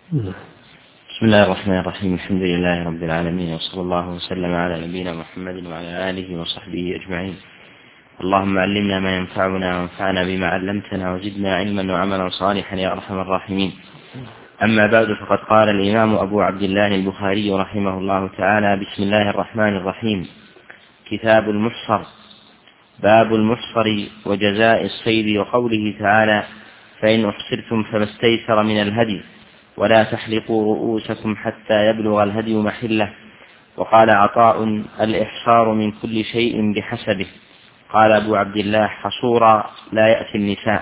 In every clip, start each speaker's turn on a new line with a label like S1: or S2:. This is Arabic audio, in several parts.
S1: بسم الله الرحمن الرحيم. الحمد لله رب العالمين، وصلى الله وسلم على نبينا محمد وعلى آله وصحبه أجمعين. اللهم علمنا ما ينفعنا وانفعنا بما علمتنا وزدنا علما وعملا صالحا يا أرحم الراحمين. أما بعد، فقد قال الإمام أبو عبد الله البخاري رحمه الله تعالى: بسم الله الرحمن الرحيم. كتاب المحصر. باب المحصر وجزاء الصيد، وقوله تعالى: فإن أحصرتم فما استيسر من الهدي ولا تحلقوا رؤوسكم حتى يبلغ الهدي محله. وقال عطاء: الإحصار من كل شيء بحسبه. قال أبو عبد الله: حصورا لا يأتي النساء.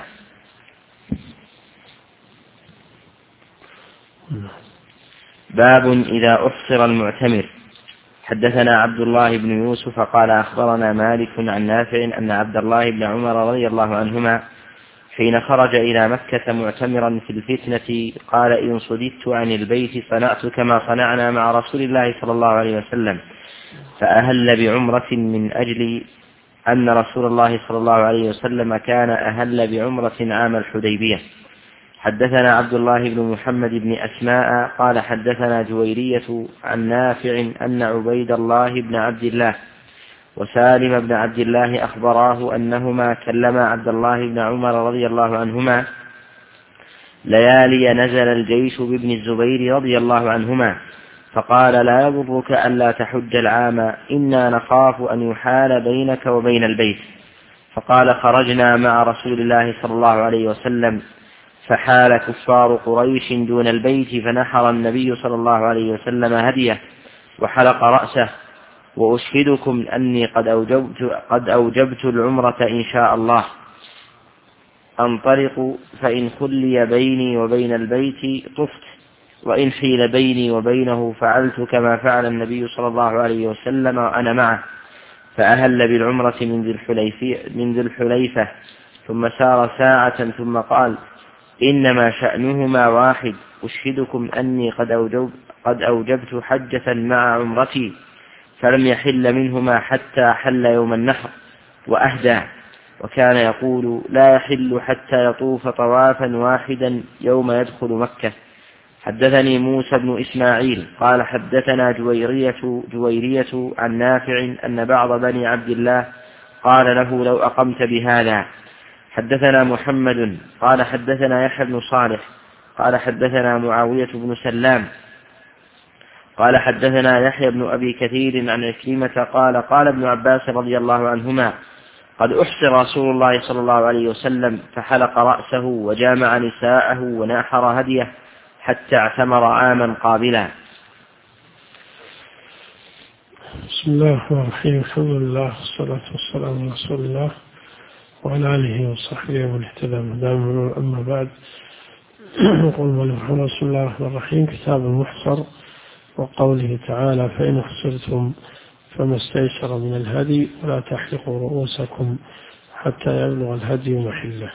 S1: باب إذا أحصر المعتمر. حدثنا عبد الله بن يوسف قال أخبرنا مالك عن نافع أن عبد الله بن عمر رضي الله عنهما حين خرج إلى مكة معتمرا في الفتنة قال: إن صددت عن البيت صنعت كما صنعنا مع رسول الله صلى الله عليه وسلم، فأهل بعمرة من أجل أن رسول الله صلى الله عليه وسلم كان أهل بعمرة عام الحديبية. حدثنا عبد الله بن محمد بن أسماء قال حدثنا جويرية عن نافع أن عبيد الله بن عبد الله وسالم بن عبد الله أخبراه أنهما كلما عبد الله بن عمر رضي الله عنهما ليالي نزل الجيش بابن الزبير رضي الله عنهما، فقال: لا يضرك ألا تحج العام، إنا نخاف أن يحال بينك وبين البيت. فقال: خرجنا مع رسول الله صلى الله عليه وسلم فحال كفار قريش دون البيت، فنحر النبي صلى الله عليه وسلم هديه وحلق رأسه، وأشهدكم أني قد أوجبت العمرة إن شاء الله، أنطلق فإن خلي بيني وبين البيت طفت، وإن حيل بيني وبينه فعلت كما فعل النبي صلى الله عليه وسلم وأنا معه. فأهل بالعمرة من ذي الحليفة، ثم سار ساعة ثم قال: إنما شأنهما واحد، أشهدكم أني قد أوجبت حجة مع عمرتي، فلم يحل منهما حتى حل يوم النحر وأهدى، وكان يقول: لا يحل حتى يطوف طوافا واحدا يوم يدخل مكة. حدثني موسى بن إسماعيل قال حدثنا جويرية عن نافع أن بعض بني عبد الله قال له: لو أقمت بهذا. حدثنا محمد قال حدثنا يحيى بن صالح قال حدثنا معاوية بن سلام قال حدثنا يحيى بن أبي كثير عن عكرمة قال: قال ابن عباس رضي الله عنهما: قد أحصر رسول الله صلى الله عليه وسلم فحلق رأسه وجامع نساءه وناحر هديه حتى اعتمر عاما قابلا.
S2: بسم الله الرحمن الرحيم. الحمد لله والصلاة والسلام على رسول الله وعلى آله وصحبه ومن اهتدى بهداه. أما بعد، يقول رسول الله الرحمن الرحيم: كتاب المحصر، وقوله تعالى: فإن أحصرتم فما استيسر من الهدي ولا تحلقوا رؤوسكم حتى يبلغ الهدي محله.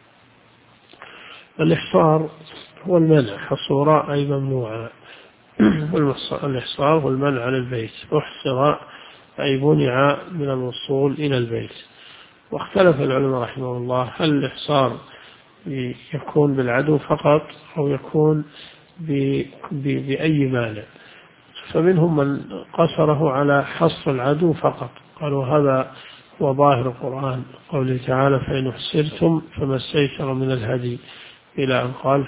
S2: الإحصار هو المنع، حصورا أي ممنوعا. الإحصار هو المنع عن البيت، أحصر أي منع من الوصول إلى البيت. واختلف العلماء رحمه الله: هل الإحصار يكون بالعدو فقط أو يكون بأي مانع؟ فمنهم من قصره على حصر العدو فقط، قالوا هذا هو ظاهر القرآن، قوله تعالى: فإن أحصرتم فما استيسر من الهدي، إلى أن قال: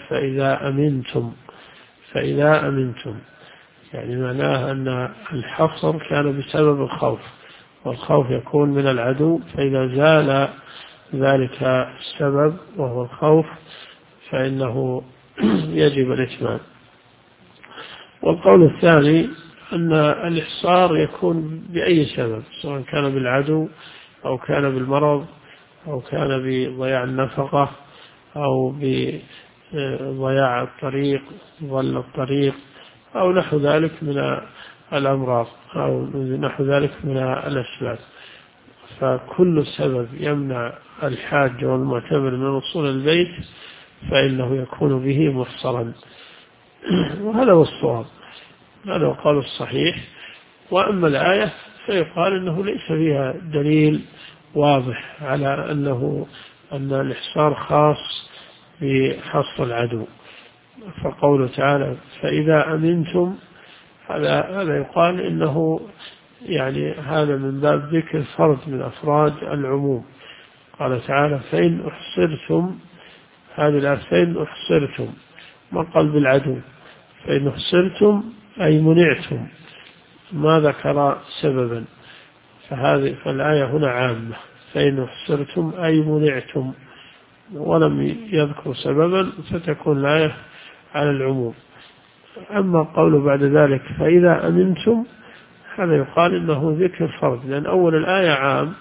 S2: فإذا أمنتم، يعني معناه أن الحصر كان بسبب الخوف، والخوف يكون من العدو، فإذا زال ذلك السبب وهو الخوف فإنه يجب الإتمام. والقول الثاني أن الإحصار يكون بأي سبب، سواء كان بالعدو أو كان بالمرض أو كان بضياع النفقة أو بضياع الطريق، ظل الطريق، أو نحو ذلك من الأمراض أو نحو ذلك من الأسباب. فكل سبب يمنع الحاج والمعتمر من وصول البيت فإنه يكون به محصرا، وهذا هو الصواب، هذا هو القول الصحيح. وأما الآية فيقال أنه ليس فيها دليل واضح على أن الإحصار خاص بحصر العدو، فقوله تعالى فإذا أمنتم، هذا يقال إنه يعني هذا من باب ذكر فرد من أفراد العموم. قال تعالى فإن أحصرتم، هذه الآية فإن أحصرتم، ما قال بالعدو، فإن أحصرتم أي منعتم، ما ذكر سببا، فالآية هنا عامة، فإن أحصرتم أي منعتم، ولم يذكر سببا فتكون الآية على العموم. أما قوله بعد ذلك فإذا أمنتم، هذا يقال إنه ذكر فرد، لأن أول الآية عام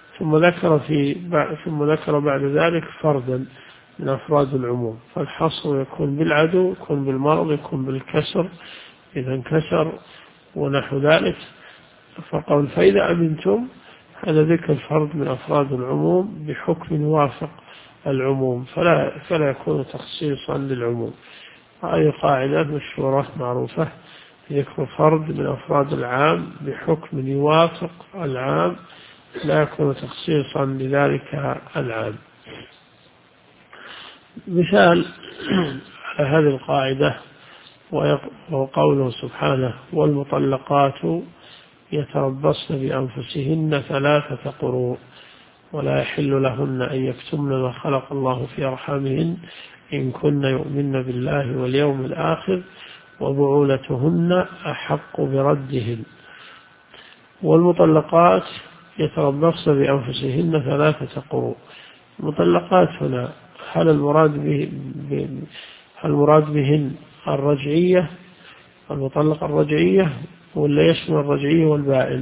S2: ثم ذكر بعد ذلك فردا من أفراد العموم، فالحصر يكون بالعدو، يكون بالمرض، يكون بالكسر إذا انكسر ونحو ذلك. فقول فإذا أمنتم هذا ذكر فرد من أفراد العموم بحكم يوافق العموم، فلا يكون تخصيصا للعموم. هذه قاعدة مشهورة معروفة، ذكر فرد من أفراد العام بحكم يوافق العام لا يكون تخصيصا لذلك العام. مثال على هذه القاعدة وقوله سبحانه والمطلقات يتربصن بأنفسهن 3 قروء ولا يحل لهن أن يكتمن ما خلق الله في أرحامهن إن كن يؤمن بالله واليوم الآخر وبعولتهن أحق بردهن. والمطلقات يتربصن بأنفسهن 3 قروء. المطلقات هنا هل المراد بهن الرجعية، المطلقة الرجعية، ولا يشمل الرجعية والبائن؟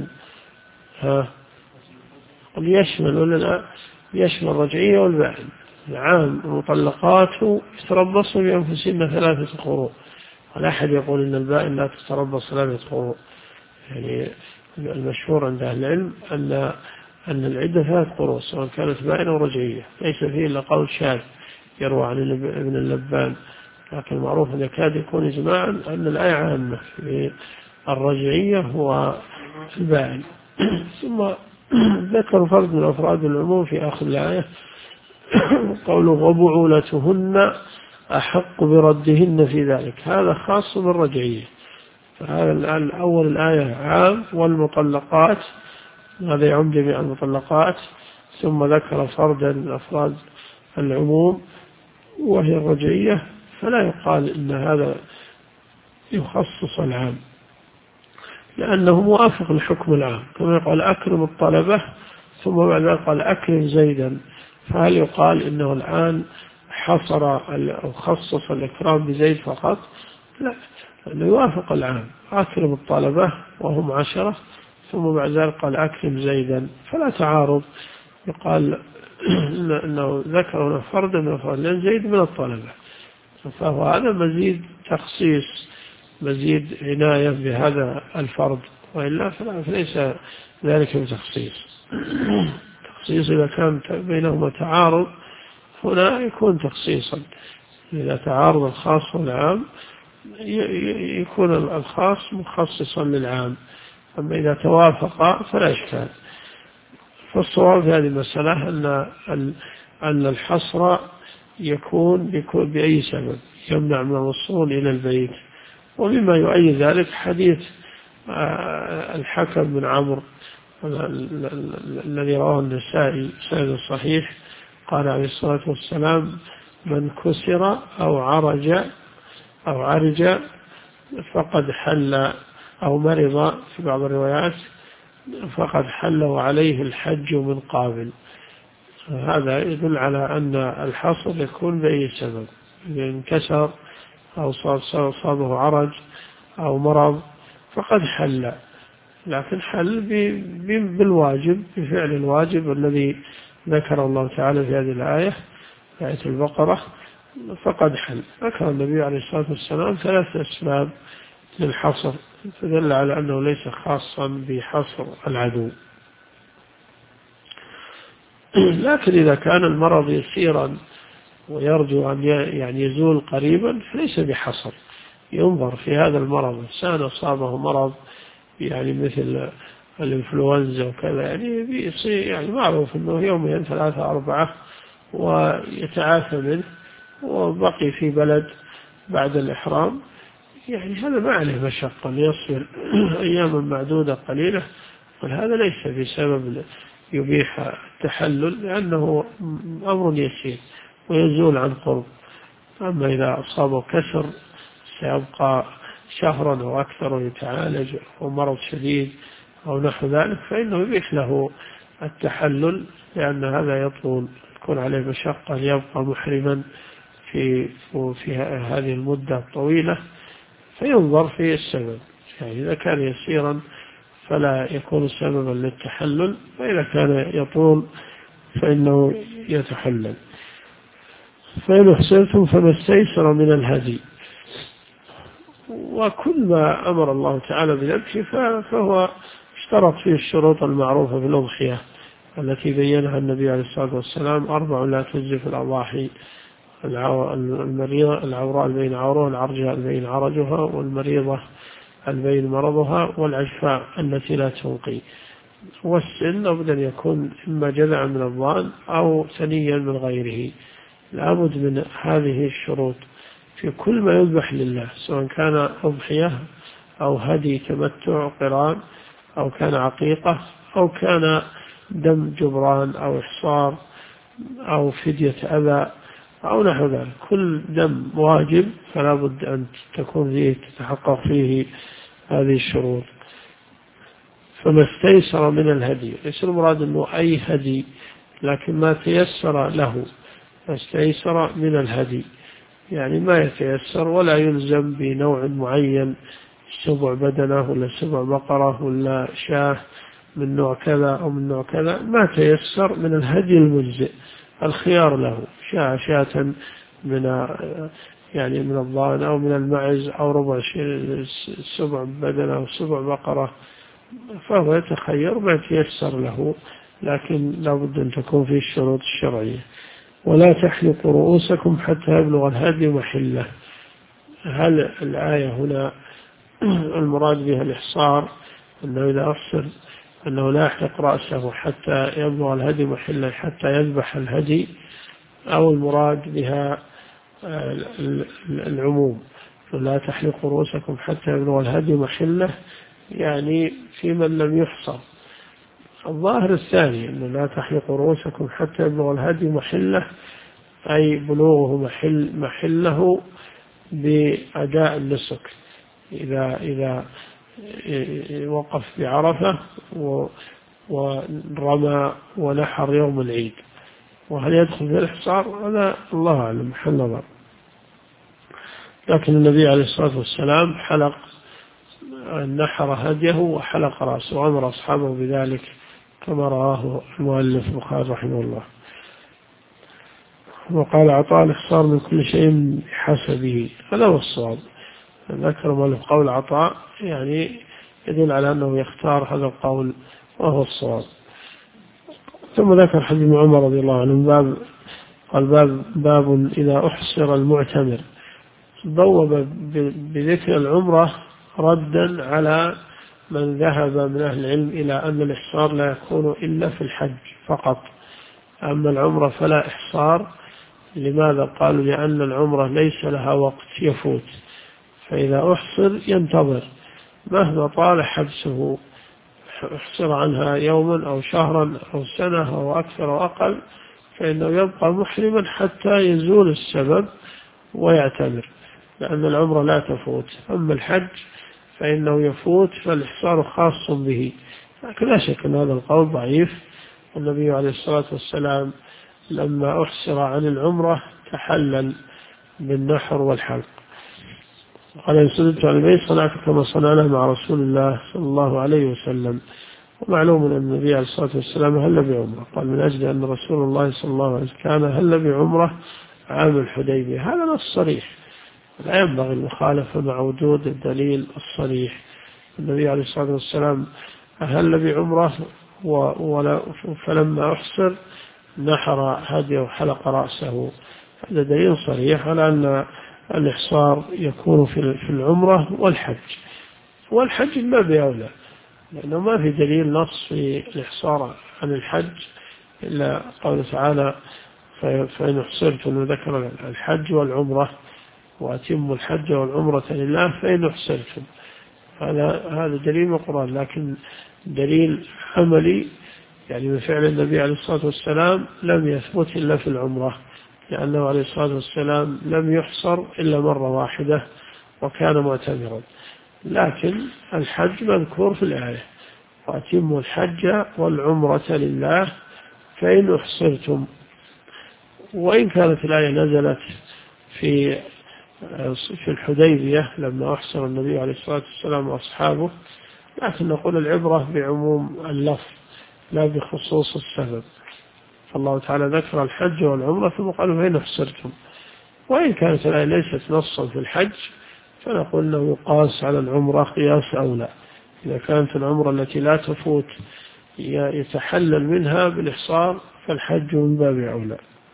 S2: يشمل ولا لا؟ يشمل الرجعية والبائن. العام المطلقات يتربصن بأنفسهن 3 قروء، ولا أحد يقول إن البائن لا تتربص 3 قروء. يعني المشهور عند أهل العلم أن العدة 3 قروء سواء كانت بائنة أو رجعية، ليس فيه إلا قول شاذ يروى عن ابن اللبان، لكن المعروف أن يكاد يكون إجماعا أن الآية عامة الرجعية هو البائن. ثم ذكر فرد من أفراد العموم في آخر الآية قوله وبعولتهن أحق بردهن في ذلك، هذا خاص بالرجعية. فهذا الآن أول الآية عام والمطلقات، هذا يعم جميع المطلقات، ثم ذكر فردا من أفراد العموم وهي الرجعية، فلا يقال إن هذا يخصص العام لأنه موافق لحكم العام، كما يقال أكرم الطلبة ثم بعد ذلك قال أكرم زيدا، فهل يقال إنه الآن حصر أو خصص الإكرام بزيد فقط؟ لا، لأنه يوافق العام، أكرم الطلبة وهم 10 ثم بعد ذلك قال أكرم زيدا، فلا تعارض. يقال إنه ذكر فردا من أفراد لأن زيد من الطلبة، فهو هذا مزيد تخصيص، مزيد عناية بهذا الفرد، وإلا فليس ذلك بتخصيص. تخصيص إذا كان بينهما تعارض هنا يكون تخصيصا، إذا تعارض الخاص والعام يكون الخاص مخصصا للعام، أما إذا توافق فلا إشكال. فالصواب في هذه المسألة أن الحصر يكون بأي سبب يمنع من الوصول إلى البيت. ومما يؤيد ذلك حديث الحكم بن عمرو الذي رواه النسائي سند الصحيح، قال عليه الصلاة والسلام من كسر أو عرج فقد حل، أو مرض في بعض الروايات فقد حل وعليه الحج من قابل. هذا يدل على أن الحصر يكون بأي سبب، إذا انكسر أو صابه عرج أو مرض فقد حل، لكن حل بالواجب، بفعل الواجب الذي ذكر الله تعالى في هذه الآية، آية البقرة، فقد حل. ذكر النبي عليه الصلاة والسلام 3 أسباب للحصر، فدل على أنه ليس خاصا بحصر العدو. لكن إذا كان المرض يسيرا ويرجو أن يعني يزول قريبا فليس بحصر، ينظر في هذا المرض، إنسان أصابه مرض يعني مثل الإنفلونزا وكذا، يعني معروف أنه يومين 3 4 ويتعافى منه وبقي في بلد بعد الإحرام يعني هذا ما عليه مشقة ليصبر أياما معدودة قليلة، هذا ليس بسبب يبيح التحلل، لأنه أمر يسير ويزول عن قرب. أما إذا أصابه كسر سيبقى شهرا أو أكثر ويتعالج، أو مرض شديد أو نحو ذلك، فإنه يبيح له التحلل، لأن هذا يطول، يكون عليه مشقة ليبقى محرما في هذه المدة الطويلة، فينظر في السبب. يعني إذا كان يسيرا فلا يكون سببا للتحلل، وإذا كان يطول فإنه يتحلل. فإن أحسنتم فما استيسر من الهدي. وكل ما أمر الله تعالى بذبحه فهو اشترط فيه الشروط المعروفة في الأضحية التي بينها النبي عليه الصلاة والسلام: 4 لا تجزي في الأضاحي: المريضة العوراء البين عورها، العرجاء البين عرجها، والمريضة البين مرضها، والعجفاء التي لا تنقي. والسن لابد أن يكون إما جذعا من الضأن أو ثنيا من غيره. لابد من هذه الشروط في كل ما يذبح لله، سواء كان أضحية أو هدي تمتع قران، أو كان عقيقة، أو كان دم جبران أو إحصار أو فدية أذى أو نحو ذلك. كل دم واجب فلا بد أن تكون فيه تتحقق فيه هذه الشروط. فما استيسر من الهدي، ليس المراد أنه أي هدي، لكن ما تيسر له. ما استيسر من الهدي يعني ما يتيسر، ولا يلزم بنوع معين، 7 بدنة ولا 7 بقرة ولا شاه من نوع كذا أو من نوع كذا. ما تيسر من الهدي المجزئ، الخيار له: شاة من الضأن أو من المعز أو ربع 7 بدنة أو 7 بقرة، فهو يتخير ما يتيسر له، لكن لا بد أن تكون فيه الشروط الشرعية. ولا تحلقوا رؤوسكم حتى يبلغ الهدي محله. هل الآية هنا المراد بها الإحصار، أنه إذا أحصر أنه لا يحلق رأسه حتى يبلغ الهدي محله حتى يذبح الهدي، أو المراد بها العموم: لا تحلقوا رؤوسكم حتى يبلغ الهدي محله، يعني في من لم يحصر. الظاهر الثاني: أنه لا تحلقوا رؤوسكم حتى يبلغ الهدي محله، أي بلوغه محله بأداء النسك. إذا وقف بعرفة ورمى ونحر يوم العيد، وهل يدخل في الإحصار؟ هذا الله أعلم، محل نظر. لكن النبي عليه الصلاة والسلام نحر هديه وحلق رأسه، وأمر أصحابه بذلك كما رواه المؤلف البخاري رحمه الله. وقال عطاء: الإحصار من كل شيء بحسبه. هذا هو الصواب. ذكر مؤلف قول عطاء يعني يدل على أنه يختار هذا القول، وهو الصواب. ثم ذكر حديث عمر رضي الله عنه قال: باب إذا أحصر المعتمر. بوب بذكر العمرة ردا على من ذهب من أهل العلم إلى أن الإحصار لا يكون إلا في الحج فقط، أما العمرة فلا إحصار. لماذا؟ قالوا: لأن العمرة ليس لها وقت يفوت، فإذا أحصر ينتظر مهما طال حبسه، احصر عنها يوما أو شهرا أو سنة أو أكثر أو أقل، فإنه يبقى محرما حتى يزول السبب ويعتمر، لأن العمرة لا تفوت. أما الحج فإنه يفوت، فالإحصار خاص به. لكن لا شك أن هذا القول ضعيف. النبي عليه الصلاة والسلام لما أحصر عن العمرة تحلل بالنحر والحلق. قال: إن سددت عن البيت صنعت كما صنعنا مع رسول الله صلى الله عليه وسلم. ومعلوم أن النبي عليه الصلاة والسلام هل بعمرة، قال: من أجل أن رسول الله صلى الله عليه وسلم كان هل بعمرة عام الحديبية. هذا نص صريح، لا ينبغي المخالفة مع وجود الدليل الصريح. النبي عليه الصلاة والسلام أهل بعمرة فلما أحصر نحر هديه وحلق رأسه. هذا دليل صريح على أن الإحصار يكون في العمرة والحج. والحج ما بأولى، لأنه ما في دليل نص في الإحصار عن الحج إلا قوله تعالى: فإن أحصرتم، ذكر الحج والعمرة وأتموا الحج والعمرة لله فإن أحسنتم. هذا دليل من القرآن، لكن دليل عملي يعني من فعل النبي عليه الصلاة والسلام لم يثبت إلا في العمرة، لأنه عليه الصلاة والسلام لم يحصر إلا مرة واحدة وكان معتمرا. لكن الحج مذكور في الآية: وأتموا الحج والعمرة لله فإن أحصرتم. وإن كانت الآية نزلت في الحديبية لما أحصر النبي عليه الصلاة والسلام وأصحابه، لكن نقول العبرة بعموم اللفظ لا بخصوص السبب. فالله تعالى ذكر الحج والعمرة ثم قال فإن أحصرتم. وإن كانت الآية ليست نصا في الحج فنقول أنه يقاس على العمرة قياس أولى. إذا كانت العمرة التي لا تفوت يتحلل منها بالإحصار فالحج من باب أولى.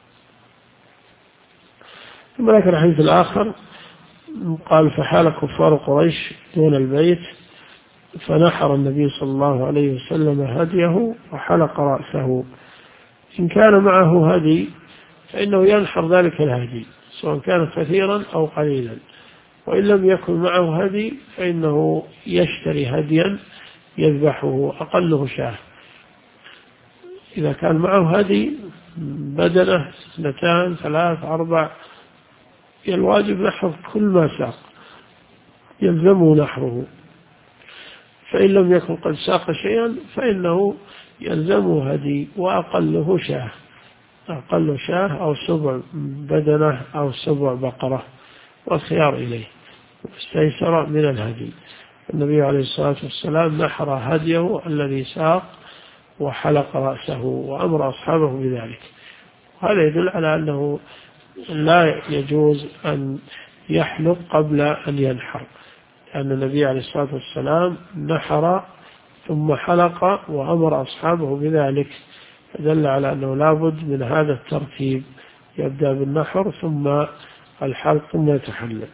S2: ثم ذكر الحديث الآخر قال: فحال كفار قريش دون البيت فنحر النبي صلى الله عليه وسلم هديه وحلق رأسه. إن كان معه هدي فإنه ينحر ذلك الهدي سواء كان كثيرا أو قليلا، وإن لم يكن معه هدي فإنه يشتري هديا يذبحه أقله شاة. إذا كان معه هدي بدنة 2 3 4 الواجب نحر كل ما ساق، يلزمه نحره. فإن لم يكن قد ساق شيئا فإنه يلزمه هدي وأقله شاة، أقل شاة أو 7 بدنة أو 7 بقرة، والخيار إليه واستيسر من الهدي. النبي عليه الصلاة والسلام نحر هديه الذي ساق وحلق رأسه وأمر أصحابه بذلك. هذا يدل على أنه لا يجوز أن يحلق قبل أن ينحر، لأن النبي عليه الصلاة والسلام نحر ثم حلق وأمر أصحابه بذلك، دل على أنه لا بد من هذا الترتيب، يبدأ بالنحر ثم الحلق ثم يتحلل.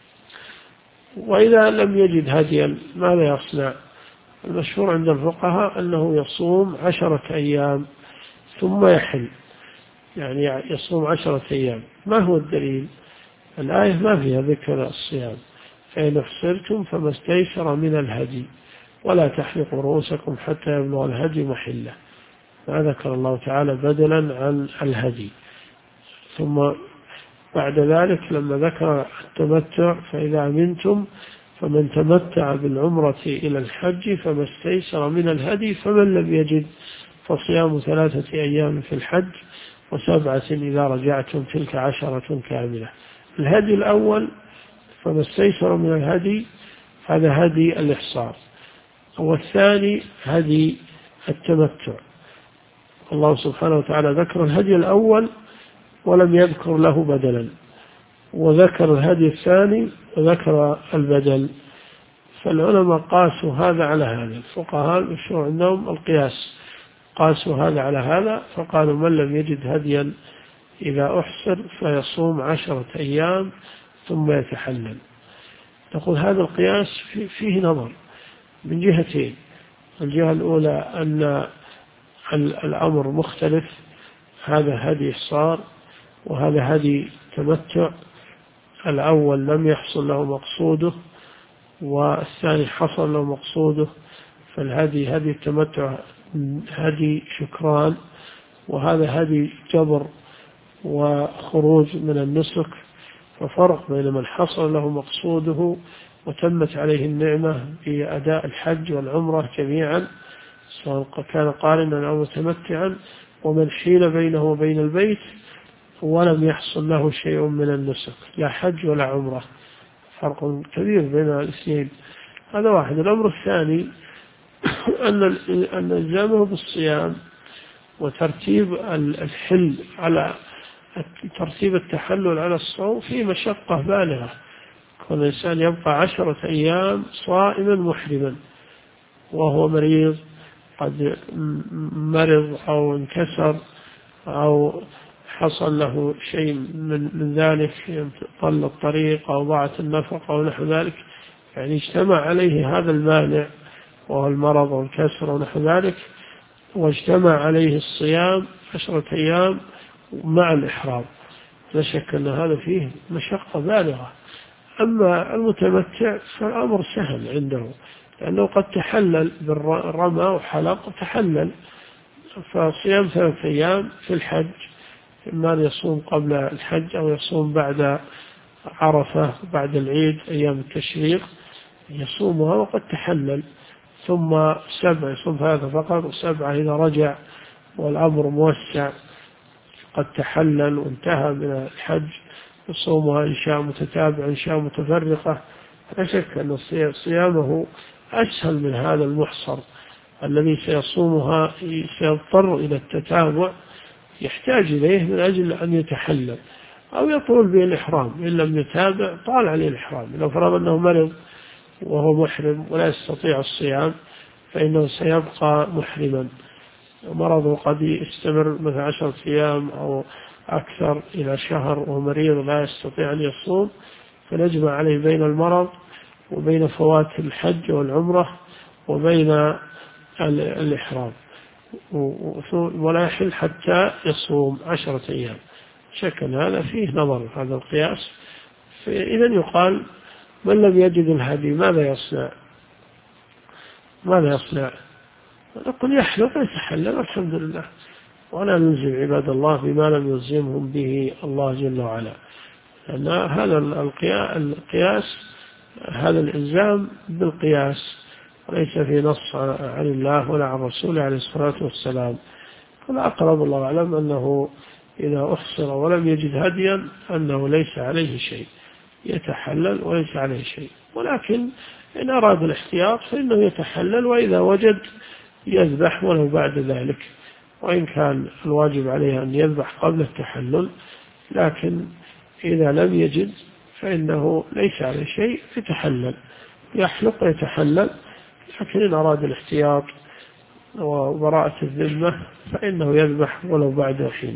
S2: وإذا لم يجد هديا ماذا يصنع؟ المشهور عند الفقهاء أنه يصوم 10 أيام ثم يحل، يعني يصوم 10 أيام. ما هو الدليل؟ الآية ما فيها ذكر الصيام: فإن أحصرتم فما استيسر من الهدي ولا تحلقوا رؤوسكم حتى يبلغ الهدي محله. ما ذكر الله تعالى بدلا عن الهدي. ثم بعد ذلك لما ذكر التمتع: فإذا أمنتم فمن تمتع بالعمرة إلى الحج فما استيسر من الهدي فمن لم يجد فصيام 3 أيام في الحج و7 إذا رجعتم تلك 10 كاملة. الهدي الأول فما استيسر من الهدي هذا هدي الإحصار، والثاني هدي التمتع. الله سبحانه وتعالى ذكر الهدي الأول ولم يذكر له بدلا، وذكر الهدي الثاني وذكر البدل. فالعلماء قاسوا هذا على هذا، الفقهاء المشهور عندهم القياس، قاسوا هذا على هذا فقالوا: من لم يجد هديا إذا أحصر فيصوم 10 أيام ثم يتحلل. نقول هذا القياس فيه نظر من جهتين: الجهة الأولى أن الأمر مختلف، هذا هدي إحصار وهذا هدي تمتع، الأول لم يحصل له مقصوده والثاني حصل له مقصوده، فالهدي هدي التمتع هدي شكران، وهذا هدي جبر وخروج من النسك. ففرق بين من حصل له مقصوده وتمت عليه النعمة بأداء الحج والعمرة جميعا سواء كان قارنا أو متمتعا، ومن حيل بينه وبين البيت ولم يحصل له شيء من النسك لا حج ولا عمرة. فرق كبير بين الاثنين. هذا واحد. الأمر الثاني أن الزامه بالصيام وترتيب الحل على ترتيب التحلل على الصوم في مشقة بالغة. كل إنسان يبقى 10 أيام صائما محرما وهو مريض، قد مرض أو انكسر أو حصل له شيء من ذلك، طل الطريق أو ضاعت النفقة أو نحو ذلك، يعني اجتمع عليه هذا المانع وهو المرض والكسر ونحو ذلك، واجتمع عليه الصيام 10 أيام مع الإحرام. لا شك أن هذا فيه مشقة بالغة، أما المتمتع فالأمر سهل عنده، لأنه قد تحلل بالرمى وحلق وتحلل، فصيام 3 أيام في الحج، إما أن يصوم قبل الحج أو يصوم بعد عرفة بعد العيد أيام التشريق يصومها وقد تحلل، ثم 7 يصوم 3 فقط و7 إذا رجع والأمر موسع قد تحلل وانتهى من الحج يصومها إن شاء متتابع إن شاء متفرقة. لا شك أن صيامه أسهل من هذا المحصر الذي سيصومها سيضطر إلى التتابع، يحتاج إليه من أجل أن يتحلل أو يطول به الإحرام، إن لم يتابع طال عليه الإحرام. لو فرض أنه مرض وهو محرم ولا يستطيع الصيام فإنه سيبقى محرما، مرضه قد يستمر مثل 10 أيام أو أكثر إلى شهر وهو مريض لا يستطيع أن يصوم، فنجمع عليه بين المرض وبين فوات الحج والعمرة وبين الإحرام، ولا يحل حتى يصوم 10 أيام. شكل هذا فيه نظر هذا القياس. إذا يقال من لم يجد الهدي ماذا يصنع؟ نقول يحلق ويتحلل والحمد لله، ولا نلزم عباد الله بما لم يلزمهم به الله جل وعلا، لأن هذا القياس هذا الإلزام بالقياس وليس في نص عن الله ولا عن رسوله عليه الصلاة والسلام. فالأقرب الله أعلم أنه إذا أحصر ولم يجد هديا أنه ليس عليه شيء، يتحلل وليس عليه شيء، ولكن إن أراد الاحتياط فإنه يتحلل، وإذا وجد يذبح ولو بعد ذلك، وإن كان الواجب عليه أن يذبح قبل التحلل، لكن إذا لم يجد فإنه ليس عليه شيء يتحلل، يحلق ويتحلل. لكن إن أراد الاحتياط وبراءة الذمة فإنه يذبح ولو بعد حين.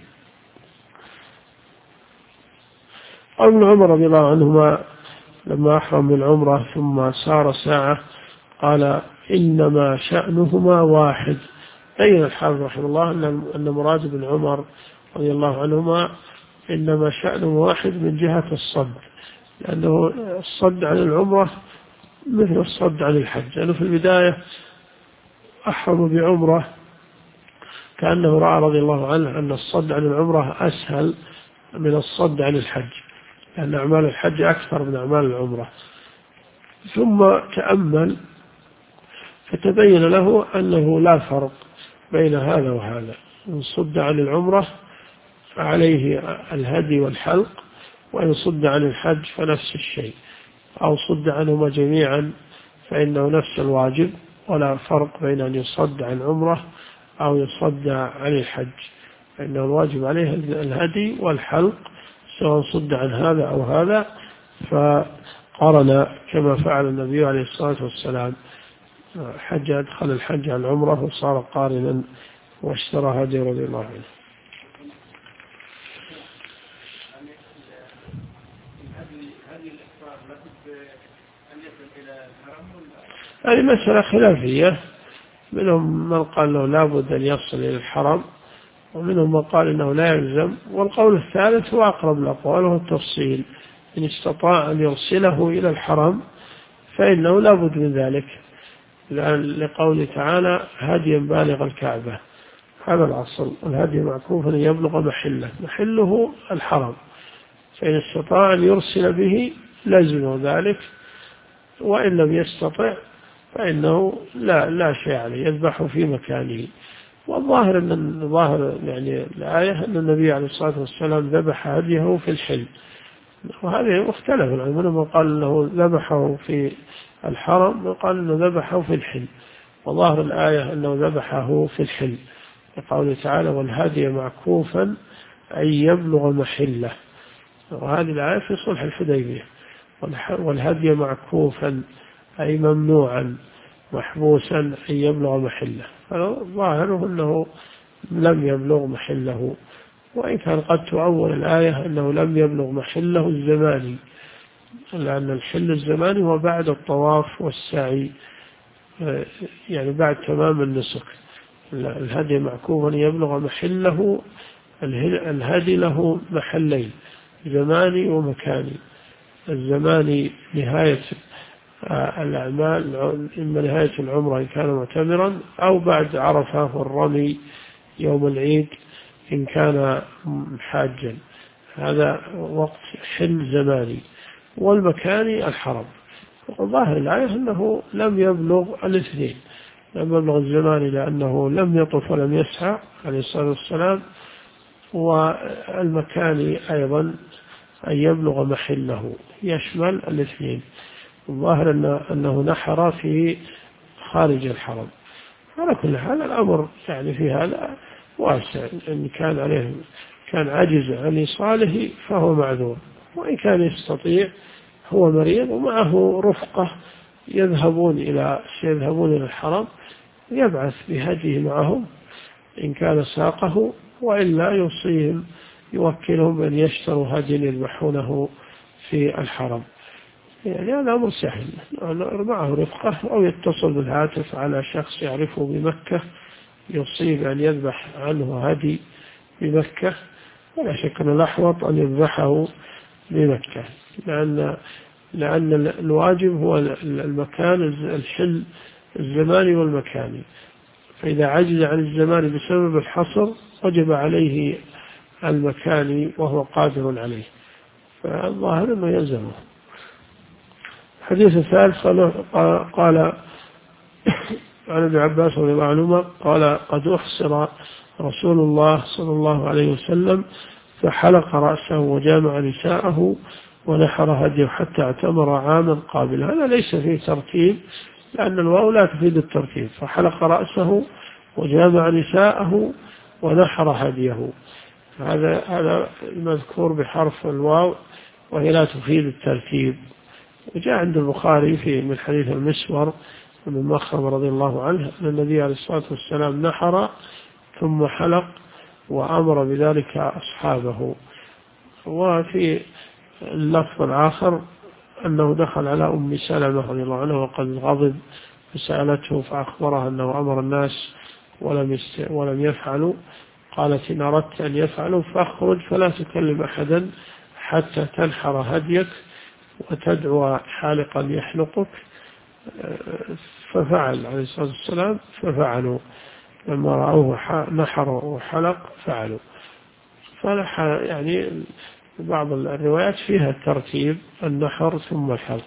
S2: ابن عمر رضي الله عنهما لما أحرم بالعمرة ثم سار ساعة قال إنما شأنهما واحد. بين الحافظ رحمه الله أن مراد بن عمر رضي الله عنهما إنما شأنه واحد من جهة الصد، لأنه الصد عن العمرة مثل الصد عن الحج، لأنه في البداية أحرم بعمرة كأنه رأى رضي الله عنه أن الصد عن العمرة أسهل من الصد عن الحج، لأن أعمال الحج أكثر من أعمال العمرة، ثم تأمل فتبين له أنه لا فرق بين هذا وهذا، إن صد عن العمرة فعليه الهدي والحلق، وإن صد عن الحج فنفس الشيء، أو صد عنهما جميعا فإنه نفس الواجب، ولا فرق بين أن يصد عن عمرة أو يصد عن الحج، فإنه الواجب عليه الهدي والحلق سواء صد عن هذا أو هذا. فقارن كما فعل النبي عليه الصلاة والسلام، حج أدخل الحج على العمرة وصار قارنا واشترى هدي رضي الله عنه. هذه مسألة خلافية، منهم من قال له لابد أن يصل إلى الحرم، ومنهم من قال إنه لا يلزم، والقول الثالث هو أقرب الأقوال وهو التفصيل، إن استطاع أن يرسله إلى الحرم فإنه لابد من ذلك، لقول تعالى هديا بالغ الكعبة، هذا الأصل، والهدي معكوف أن يبلغ محله الحرم، فإن استطاع أن يرسل به لازم ذلك، وإن لم يستطع فإنه لا شيء عليه، يذبح في مكانه. والظاهر أن ظاهر يعني الآية أن النبي عليه الصلاة والسلام ذبح هديه في الحل، وهذا مختلف العلماء، من قال أنه ذبحه في الحرم وقال أنه ذبحه في الحل، وظاهر الآية أنه ذبحه في الحل، لقوله تعالى والهدي معكوفا أي يبلغ محله، وهذه الآية في صلح الحديبية، والهدي معكوفا أي ممنوعا محبوسا أن يبلغ محله، فظاهره أنه لم يبلغ محله، وإن كان قد تؤول الآية أنه لم يبلغ محله الزماني، لأن الحل الزماني هو بعد الطواف والسعي، يعني بعد تمام النسك. الهدي معكوفا يبلغ محله، الهدي له محلين زماني ومكاني، الزمان نهاية الأعمال، إما نهاية العمرة إن كان معتمرا، أو بعد عرفة والرمي يوم العيد إن كان حاجا. هذا وقت حل زماني. والمكاني الحرم. ظاهر الآية أنه لم يبلغ الاثنين، لم يبلغ الزماني لأنه لم يطف ولم يسعى عليه الصلاة والسلام، والمكاني أيضا أن يبلغ محله، يشمل الاثنين. الظاهر أنه نحر في خارج الحرم. على كل حال الأمر يعني في هذا واسع، إن كان عجز عن إيصاله فهو معذور، وإن كان يستطيع هو مريض ومعه رفقة يذهبون إلى الحرم يبعث بهديه معهم إن كان ساقه، وإلا يوصيهم يوكلهم أن يشتروا هدي يذبحونه في الحرم. يعني هذا أمر سهل، معه رفقة أو يتصل بالهاتف على شخص يعرفه بمكة يصيب أن يذبح عنه هدي بمكة، ولا شك أن الأحوط أن يذبحه بمكة، لأن الواجب هو المكان، الحل الزماني والمكاني. فإذا عجز عن الزمان بسبب الحصر وجب عليه المكاني وهو قادر عليه، فالظاهر أنه يلزمه. الحديث الثالث قال عن ابن عباس رضي الله عنهما قال: قد أحصر رسول الله صلى الله عليه وسلم فحلق رأسه وجامع نساءه ونحر هديه حتى اعتمر عاما قابل. هذا ليس فيه ترتيب، لأن الواو لا تفيد الترتيب. فحلق رأسه وجامع نساءه ونحر هديه، هذا المذكور بحرف الواو وهي لا تفيد الترتيب. وجاء عند البخاري من حديث المسور بن مخرم رضي الله عنه أن النبي عليه الصلاة والسلام نحر ثم حلق وأمر بذلك أصحابه. وفي اللفظ الآخر أنه دخل على أم سلمة رضي الله عنها وقد غضب، فسألته فأخبرها أنه أمر الناس ولم يفعلوا. قالت: إن أردت أن يفعلوا فاخرج فلا تكلم أحدا حتى تنحر هديك وتدعو حالقا يحلقك. ففعل عليه الصلاة والسلام، ففعلوا لما رأوه نحر وحلق فعلوا. يعني بعض الروايات فيها الترتيب، النحر ثم الحلق.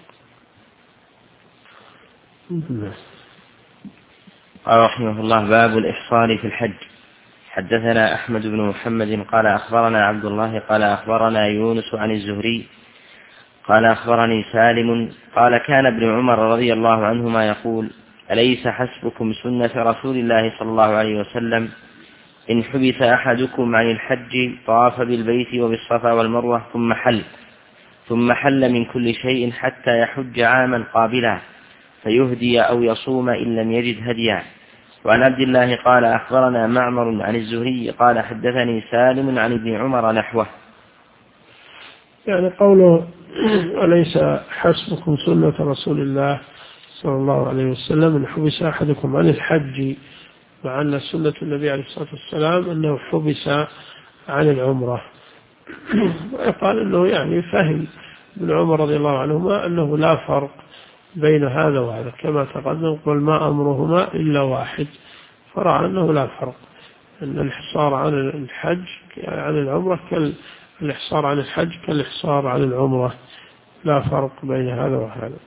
S1: قال رحمه الله: باب الإحصار في الحج. حدثنا أحمد بن محمد قال أخبرنا عبد الله قال أخبرنا يونس عن الزهري قال أخبرني سالم قال: كان ابن عمر رضي الله عنهما يقول: أليس حسبكم سنة رسول الله صلى الله عليه وسلم إن حبس أحدكم عن الحج طاف بالبيت وبالصفا والمروة ثم حل من كل شيء حتى يحج عاما قابلا فيهدي أو يصوم إن لم يجد هديا. وعن عبد الله قال أخبرنا معمر عن الزهري قال حدثني سالم عن ابن عمر نحوه.
S2: يعني قوله: أليس حسبكم سنة رسول الله صلى الله عليه وسلم إن حبس أحدكم عن الحج، مع أن سنة النبي عليه الصلاة والسلام أنه حبس عن العمرة. ويقال أنه يعني فهم ابن عمر رضي الله عنهما أنه لا فرق بين هذا وهذا، كما تقدم: قل ما أمرهما إلا واحد. فرأى أنه لا فرق، أن الإحصار عن الحج عن العمرة كالإحصار عن الحج كالإحصار عن العمرة، لا فرق بين هذا وهذا.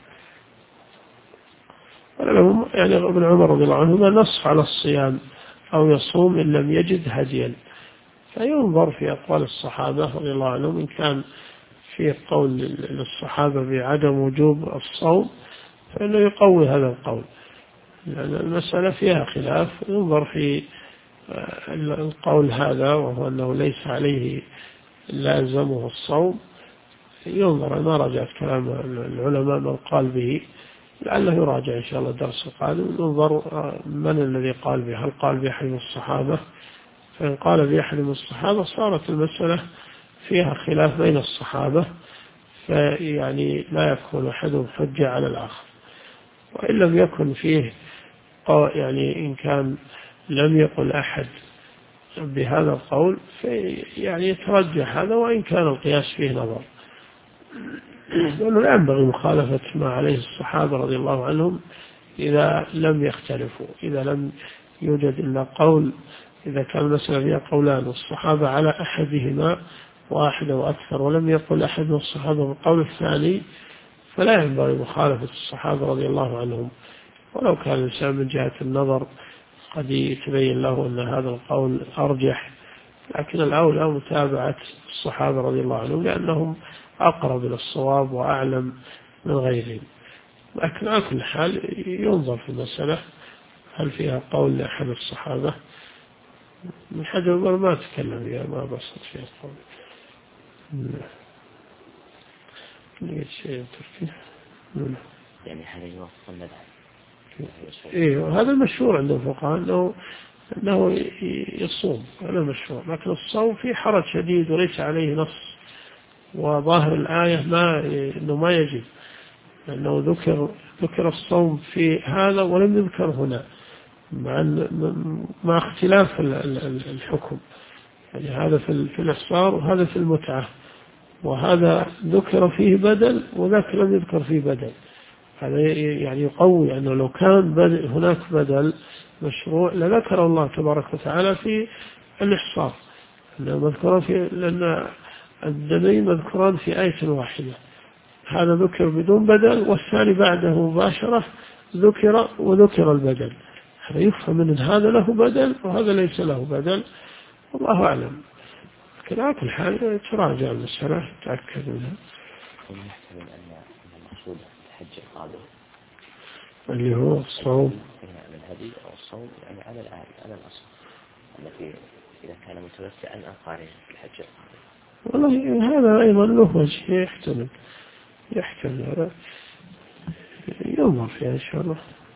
S2: يعني ابن عمر رضي الله عنهما نص على الصيام أو يصوم إن لم يجد هديا. فينظر في أقوال الصحابة رضي الله عنهم، إن كان في قول للصحابة بعدم وجوب الصوم فإنه يقوي هذا القول، لأن المسألة فيها خلاف. ينظر في القول هذا وهو أنه ليس عليه لازمه الصوم، ينظر. ما رجعت كلام العلماء من قال به، لعله يراجع إن شاء الله الدرس القادم. ينظر من الذي قال به، هل قال بأحد من الصحابة؟ فإن قال بأحد من الصحابة صارت المسألة فيها خلاف بين الصحابة، فيعني لا يكون أحدهم حجة على الآخر. وإن لم يكن فيه يعني إن كان لم يقل أحد بهذا القول يعني يترجح هذا، وإن كان القياس فيه نظر. لأنه لا ينبغي مخالفة ما عليه الصحابة رضي الله عنهم إذا لم يختلفوا، إذا لم يوجد إلا قول، إذا كان المسألة فيها قولان والصحابة على أحدهما واحد أو أكثر ولم يقل أحد من الصحابة بالقول الثاني، فلا ينبغي مخالفة الصحابة رضي الله عنهم، ولو كان الإنسان من جهة النظر قد يتبين له أن هذا القول أرجح، لكن الأولى متابعة الصحابة رضي الله عنهم لأنهم أقرب إلى الصواب وأعلم من غيرهم. لكن على كل حال ينظر في المسألة هل فيها قول لأحد الصحابة. من حجر ما تكلم فيها، ما بسط فيها قول. شيء تركي
S1: يعني هذا يوافق المذهب.
S2: إيه، هذا المشهور عند الفقهاء أنه يصوم، هذا مشهور، لكن الصوم فيه حرج شديد وليس عليه نص، وظاهر الآية أنه ما يجب، لأنه ذكر الصوم في هذا ولم يذكر هنا، مع اختلاف الحكم، يعني هذا في الإحصار وهذا في المتعة، وهذا ذكر فيه بدل وذاك لم يذكر فيه بدل. هذا يعني يقوي أنه لو كان هناك بدل مشروع لذكر الله تبارك وتعالى في الإحصار، لأن الدمين مذكران في آية واحدة، هذا ذكر بدون بدل والثاني بعده مباشرة وذكر البدل، هذا يفهم من هذا له بدل وهذا ليس له بدل، والله أعلم. لكن على كل حال تراجع المسألة تأكد منها.
S1: ونحتمل أن المقصود الحج القادم
S2: اللي هو الصوم
S1: من الهدي أو الصوم، يعني على الأصل التي إذا كان متوسعا أن قارن في الحج القادم.
S2: والله هذا أيضا له وجه يحتمل هذا، ينظر فيها إن شاء الله.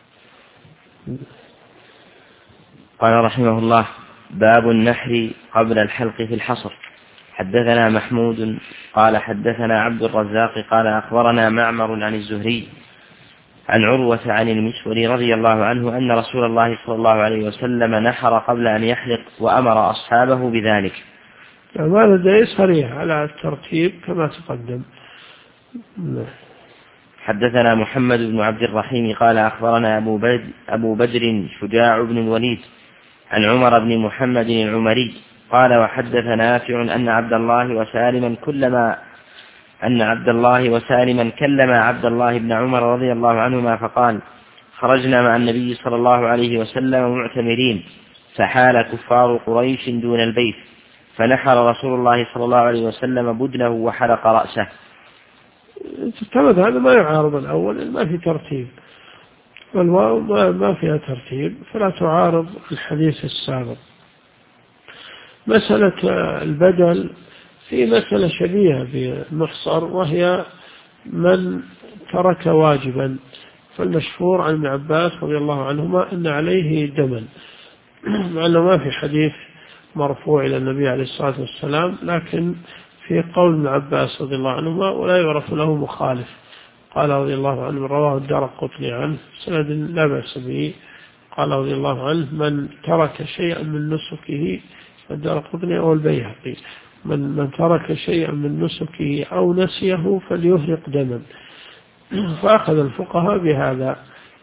S1: قال رحمه الله: باب النحر قبل الحلق في الحصر. حدثنا محمود قال حدثنا عبد الرزاق قال أخبرنا معمر عن الزهري عن عروة عن المسور رضي الله عنه أن رسول الله صلى الله عليه وسلم نحر قبل أن يحلق وأمر أصحابه بذلك.
S2: هذا دليل صريح على الترتيب كما تقدم.
S1: حدثنا محمد بن عبد الرحيم قال أخبرنا أبو بدر شجاع بن الوليد عن عمر بن محمد العمري قال وحدث نافع أن عبد الله وسالما كلم عبد الله بن عمر رضي الله عنهما فقال: خرجنا مع النبي صلى الله عليه وسلم معتمرين، فحال كفار قريش دون البيت، فنحر رسول الله صلى الله عليه وسلم بدنه وحلق رأسه.
S2: هذا ما يعارض الأول، ما في ترتيب، والواو ما فيها ترتيب، فلا تعارض الحديث السابق. مسألة البدل في مسألة شبيهة في المحصر، وهي من ترك واجبا، فالمشهور عن ابن عباس رضي الله عنهما أن عليه دما، مع أنه ما في حديث مرفوع إلى النبي عليه الصلاة والسلام، لكن في قول ابن عباس رضي الله عنهما ولا يعرف له مخالف. قال رضي الله عنه رواه الدارقطني عنه سند لا بأس به، قال رضي الله عنه: من ترك شيئا من نسكه، الدارقطني أو البيهقي، من ترك شيئا من نسكه أو نسيه فليهرق دما. فأخذ الفقهاء بهذا،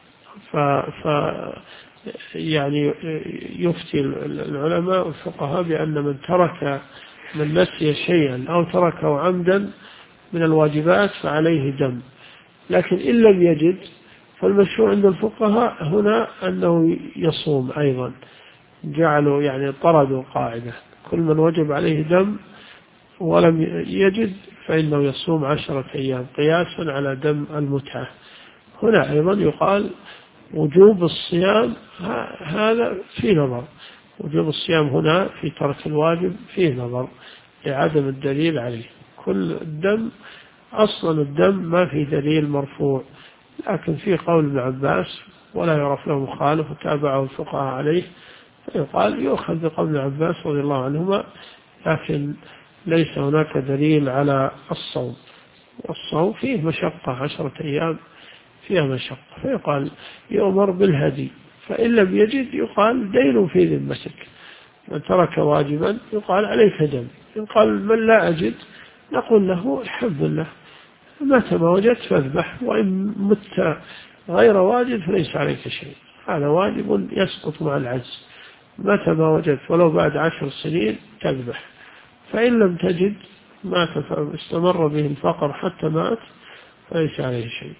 S2: يعني يفتي العلماء والفقهاء بأن من نسي شيئا أو تركه عمدا من الواجبات فعليه دم، لكن إن لم يجد فالمشروع عند الفقهاء هنا أنه يصوم أيضا، جعلوا يعني طردوا قاعدة: كل من وجب عليه دم ولم يجد فإنه يصوم 10 أيام قياسا على دم المتعة. هنا أيضا يقال وجوب الصيام، هذا في نظر، وجوب الصيام هنا في ترك الواجب فيه نظر لعدم الدليل عليه. كل الدم أصلا الدم ما في دليل مرفوع، لكن في قول ابن عباس ولا يعرف له مخالف وتابعه الفقهاء عليه، فيقال يؤخذ بقول ابن عباس رضي الله عنهما، لكن ليس هناك دليل على الصوم، والصوم فيه مشقة، 10 أيام فيها مشقة، فيقال يؤمر بالهدي، فإن لم يجد يقال دين في ذمتك، من ترك واجبا يقال عليك دم، يقال من لا أجد نقول له الحمد لله متى ما وجدت فاذبح، وإن مت غير واجد فليس عليك شيء، هذا واجب يسقط مع العجز. متى ما وجدت ولو بعد 10 سنين تذبح، فإن لم تجد مات استمر به الفقر حتى مات فليس عليه شيء.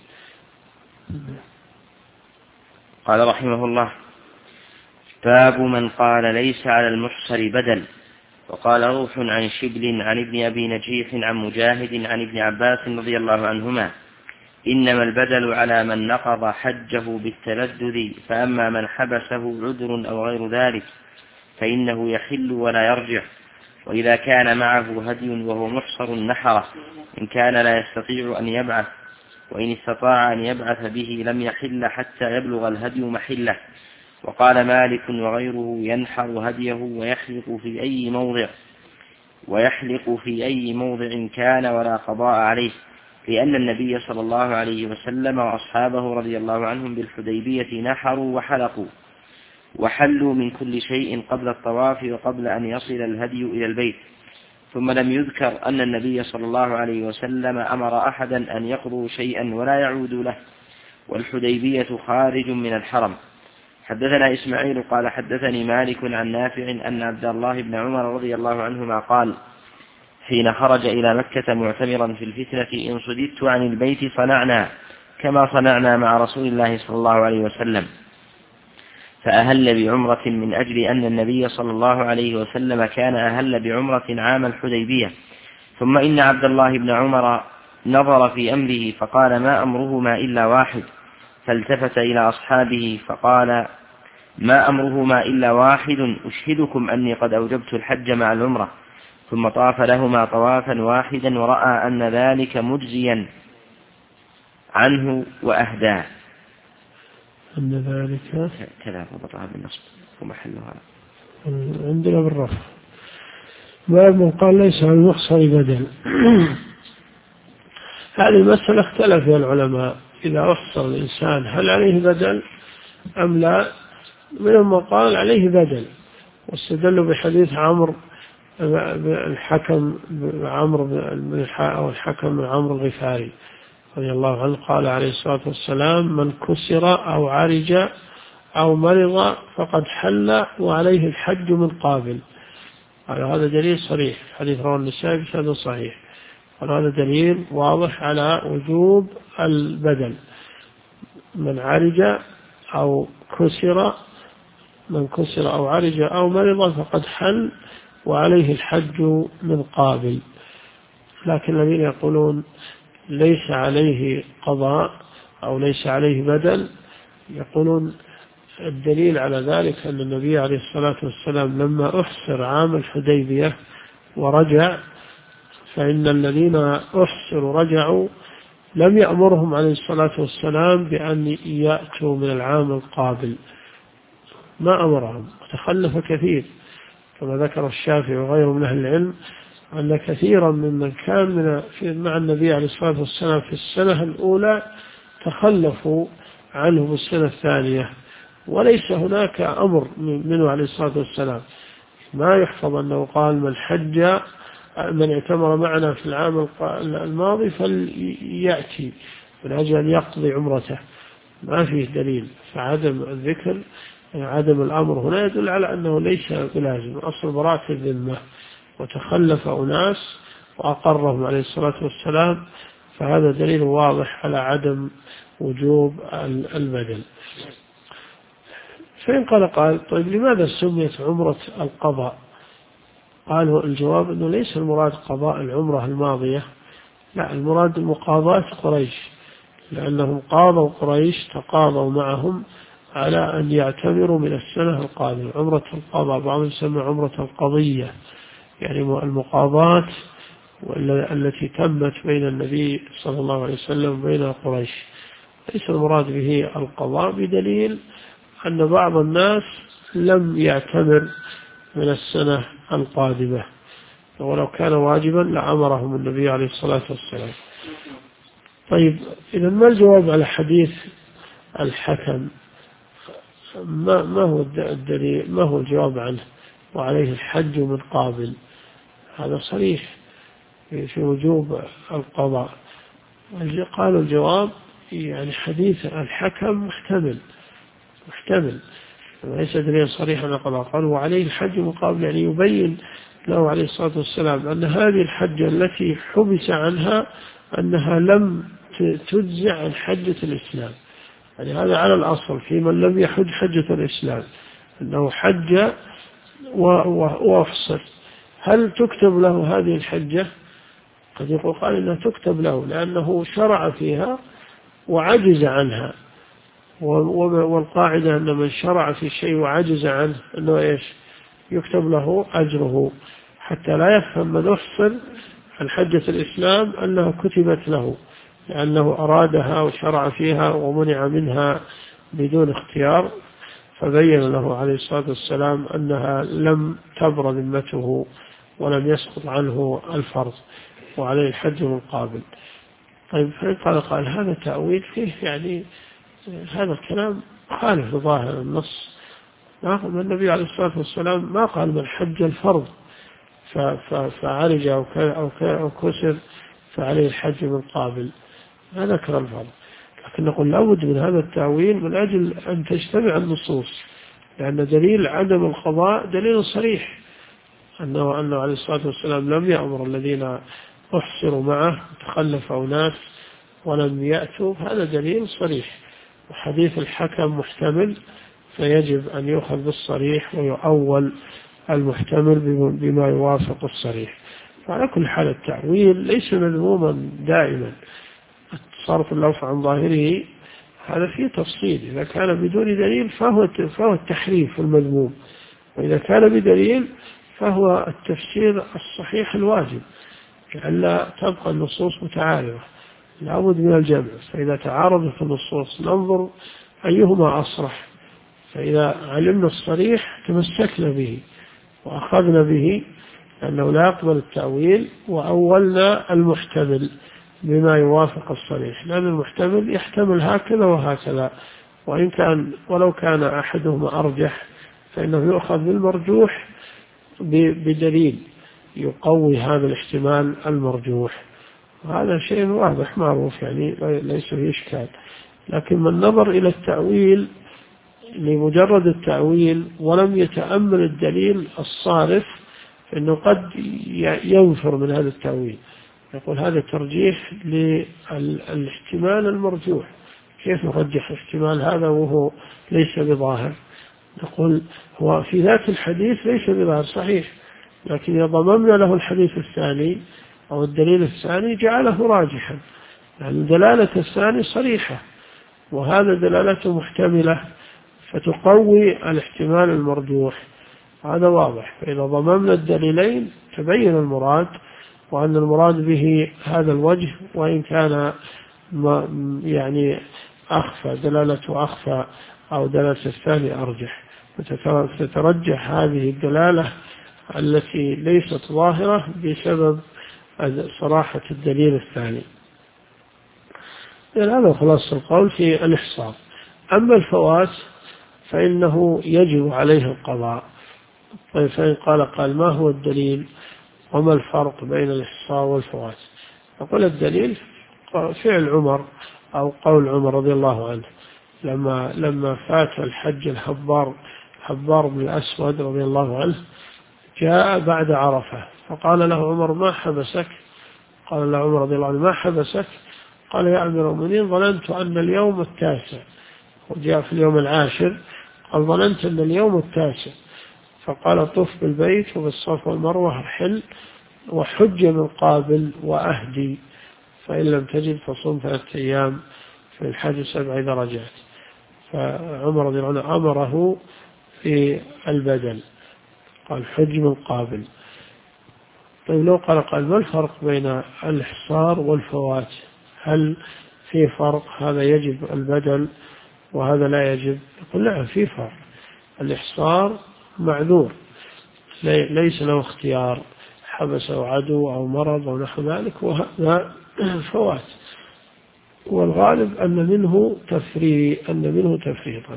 S1: قال رحمه الله: باب من قال ليس على المحصر بدل. وقال روح عن شبل عن ابن أبي نجيح عن مجاهد عن ابن عباس رضي الله عنهما: إنما البدل على من نقض حجه بالتلذذ، فأما من حبسه عذر أو غير ذلك فإنه يحل ولا يرجع. وإذا كان معه هدي وهو محصر نحره، إن كان لا يستطيع أن يبعث، وإن استطاع أن يبعث به لم يحل حتى يبلغ الهدي محله. وقال مالك وغيره: ينحر هديه ويحلق في أي موضع كان ولا قضاء عليه، لأن النبي صلى الله عليه وسلم وأصحابه رضي الله عنهم بالحديبية نحروا وحلقوا وحلوا من كل شيء قبل الطواف وقبل أن يصل الهدي إلى البيت. ثم لم يذكر أن النبي صلى الله عليه وسلم أمر أحدا أن يقضوا شيئا ولا يعود له، والحديبية خارج من الحرم. حدثنا إسماعيل قال حدثني مالك عن نافع أن عبد الله بن عمر رضي الله عنهما قال: حين خرج إلى مكة معتمرا في الفتنة: إن صددت عن البيت صنعنا كما صنعنا مع رسول الله صلى الله عليه وسلم، فأهل بعمرة من أجل أن النبي صلى الله عليه وسلم كان أهل بعمرة عام الحديبية. ثم إن عبد الله بن عمر نظر في أمره فقال: ما أمرهما إلا واحد، فالتفت إلى أصحابه فقال: ما أمرهما إلا واحد، أشهدكم أني قد أوجبت الحج مع العمرة. ثم طاف لهما طوافا واحدا ورأى أن ذلك مجزيا عنه وأهداه.
S2: أن ذلك
S1: كذا ربطها بالنصب ومحلها
S2: عندنا بالرفع. باب من قال ليس على المحصر بدل. هذه المسألة اختلف فيها العلماء، إذا أحصر الإنسان هل عليه بدل أم لا. منهم من قال عليه بدل، واستدلوا بحديث عمرو الحكم عمرو أو الحكم من عمرو الغفاري رضي الله عنه قال عليه الصلاة والسلام: من كسر أو عرج أو مرض فقد حل وعليه الحج من قابل. هذا دليل صريح، حديث رواه النسائي بسند صحيح، وهذا دليل واضح على وجوب البدل. من عرج أو كسر أو عرج أو مرض فقد حل وعليه الحج من قابل. لكن الذين يقولون ليس عليه قضاء أو ليس عليه بدل يقولون الدليل على ذلك أن النبي عليه الصلاة والسلام لما أحصر عام الحديبية ورجع، فإن الذين أحصروا رجعوا لم يأمرهم عليه الصلاة والسلام بأن يأتوا من العام القابل، ما أمرهم، وتخلف كثير كما ذكر الشافعي وغيره من أهل العلم أن كثيرا ممن كان مع النبي عليه الصلاة والسلام في السنة الأولى تخلفوا عنه في السنة الثانية، وليس هناك أمر منه عليه الصلاة والسلام. ما يحفظ أنه قال من اعتمر معنا في العام الماضي فليأتي من أجل أن يقضي عمرته، ما فيه دليل. فعدم الذكر عدم الأمر هنا يدل على أنه ليس بلازم. أصل براءة الذمة، وتخلف أناس وأقرهم عليه الصلاة والسلام، فهذا دليل واضح على عدم وجوب البدل. فإن قال طيب لماذا سميت عمرة القضاء؟ قالوا الجواب أنه ليس المراد قضاء العمرة الماضية، لا، المراد مقاضاة قريش، لأنهم قاضوا قريش تقاضوا معهم على أن يعتبروا من السنة القادمة. عمرة القضاء بعضهم يسمى عمرة القضية، يعني المقاضاة التي تمت بين النبي صلى الله عليه وسلم وبين قريش. ليس المراد به القضاء، بدليل أن بعض الناس لم يعتبر من السنة القادمة، ولو كان واجبا لأمرهم النبي عليه الصلاة والسلام. طيب إذا ما الجواب على حديث الحكم؟ ما هو الدليل؟ ما هو الجواب عنه؟ وعليه الحج من قابل، هذا صريح في وجوب القضاء. قالوا الجواب يعني حديث الحكم محتمل وليس دليل صريح على القضاء. قالوا وعليه الحج مقابل، يعني يبين له عليه الصلاة والسلام أن هذه الحجة التي حبس عنها أنها لم تجزع عن حجة الإسلام. يعني هذا على الأصل في من لم يحج حجة الإسلام أنه حج وأحصر، هل تكتب له هذه الحجة؟ قد يقول قال إنها تكتب له لأنه شرع فيها وعجز عنها، والقاعدة أن من شرع في شيء وعجز عنه أنه إيش؟ يكتب له أجره، حتى لا يفهم من أحصر عن حجة الإسلام أنها كتبت له لأنه أرادها وشرع فيها ومنع منها بدون اختيار، فبين له عليه الصلاة والسلام أنها لم تبر ذمته ولم يسقط عنه الفرض وعليه الحج من قابل. طيب قال هذا تأويل فيه، يعني هذا الكلام خالف لظاهر النص. النبي عليه الصلاة والسلام ما قال من حج الفرض فعرج أو كسر فعليه الحج من قابل، ما ذكر الفرض. لكن نقول لابد من هذا التأويل من أجل أن تجتمع النصوص، لأن دليل عدم القضاء دليل صريح أنه عليه الصلاة والسلام لم يأمر الذين أحصروا معه تخلفوا ناس ولم يأتوا، هذا دليل صريح. وحديث الحكم محتمل فيجب أن يؤخذ بالصريح ويؤول المحتمل بما يوافق الصريح. فعلى كل حال التأويل ليس مذموما دائما، صرف اللفظ عن ظاهره هذا فيه تفصيل، إذا كان بدون دليل فهو التحريف المذموم، وإذا كان بدليل فهو التفسير الصحيح الواجب، لئلا تبقى النصوص متعارضة، لابد من الجمع. فإذا تعارضت النصوص ننظر أيهما أصرح، فإذا علمنا الصريح تمسكنا به وأخذنا به لأنه لا يقبل التأويل، وأولنا المحتمل بما يوافق الصريح، لأن المحتمل يحتمل هكذا وهكذا، ولو كان أحدهما أرجح فإنه يؤخذ بالمرجوح بدليل يقوي هذا الاحتمال المرجوح، وهذا شيء واضح معروف يعني ليس فيه إشكال. لكن من نظر إلى التأويل لمجرد التأويل ولم يتأمل الدليل الصارف فإنه قد ينفر من هذا التأويل، يقول هذا ترجيح للاحتمال المرجوح، كيف نرجح احتمال هذا وهو ليس بظاهر؟ نقول هو في ذات الحديث ليس بظاهر صحيح، لكن إذا ضممنا له الحديث الثاني أو الدليل الثاني جعله راجحا، يعني دلالة الثاني صريحة وهذا دلالته محتملة فتقوي الاحتمال المرجوح، هذا واضح. فإذا ضممنا الدليلين تبين المراد، وأن المراد به هذا الوجه وإن كان يعني أخفى، دلالته أخفى أو دلالة الثاني أرجح، فتترجح هذه الدلالة التي ليست ظاهرة بسبب صراحة الدليل الثاني. هذا خلاص القول في الإحصار. أما الفوات فإنه يجب عليه القضاء. طيب فإن قال ما هو الدليل وما الفرق بين الإحصار والفوات؟ نقول الدليل فعل عمر أو قول عمر رضي الله عنه لما فات الحج الحبار بن الأسود رضي الله عنه جاء بعد عرفة فقال له عمر ما حبسك؟ قال له عمر رضي الله عنه ما حبسك؟ قال يا أمير المؤمنين ظننت أن اليوم التاسع، وجاء في اليوم العاشر قال ظننت أن اليوم التاسع، فقال طف بالبيت وبالصفا والمروة حل وحج من قابل وأهدي، فإن لم تجد فصم 3 أيام في الحج 7 درجات. فعمر رضي الله عنه أمره في البدل قال حج من قابل. طيب لو قال ما الفرق بين الإحصار والفوات؟ هل في فرق؟ هذا يجب البدل وهذا لا يجب؟ يقول لا في فرق. الإحصار معذور ليس له اختيار، حبسه عدو أو مرض أو نحو ذلك، وهذا فوات، والغالب أن منه تفريطا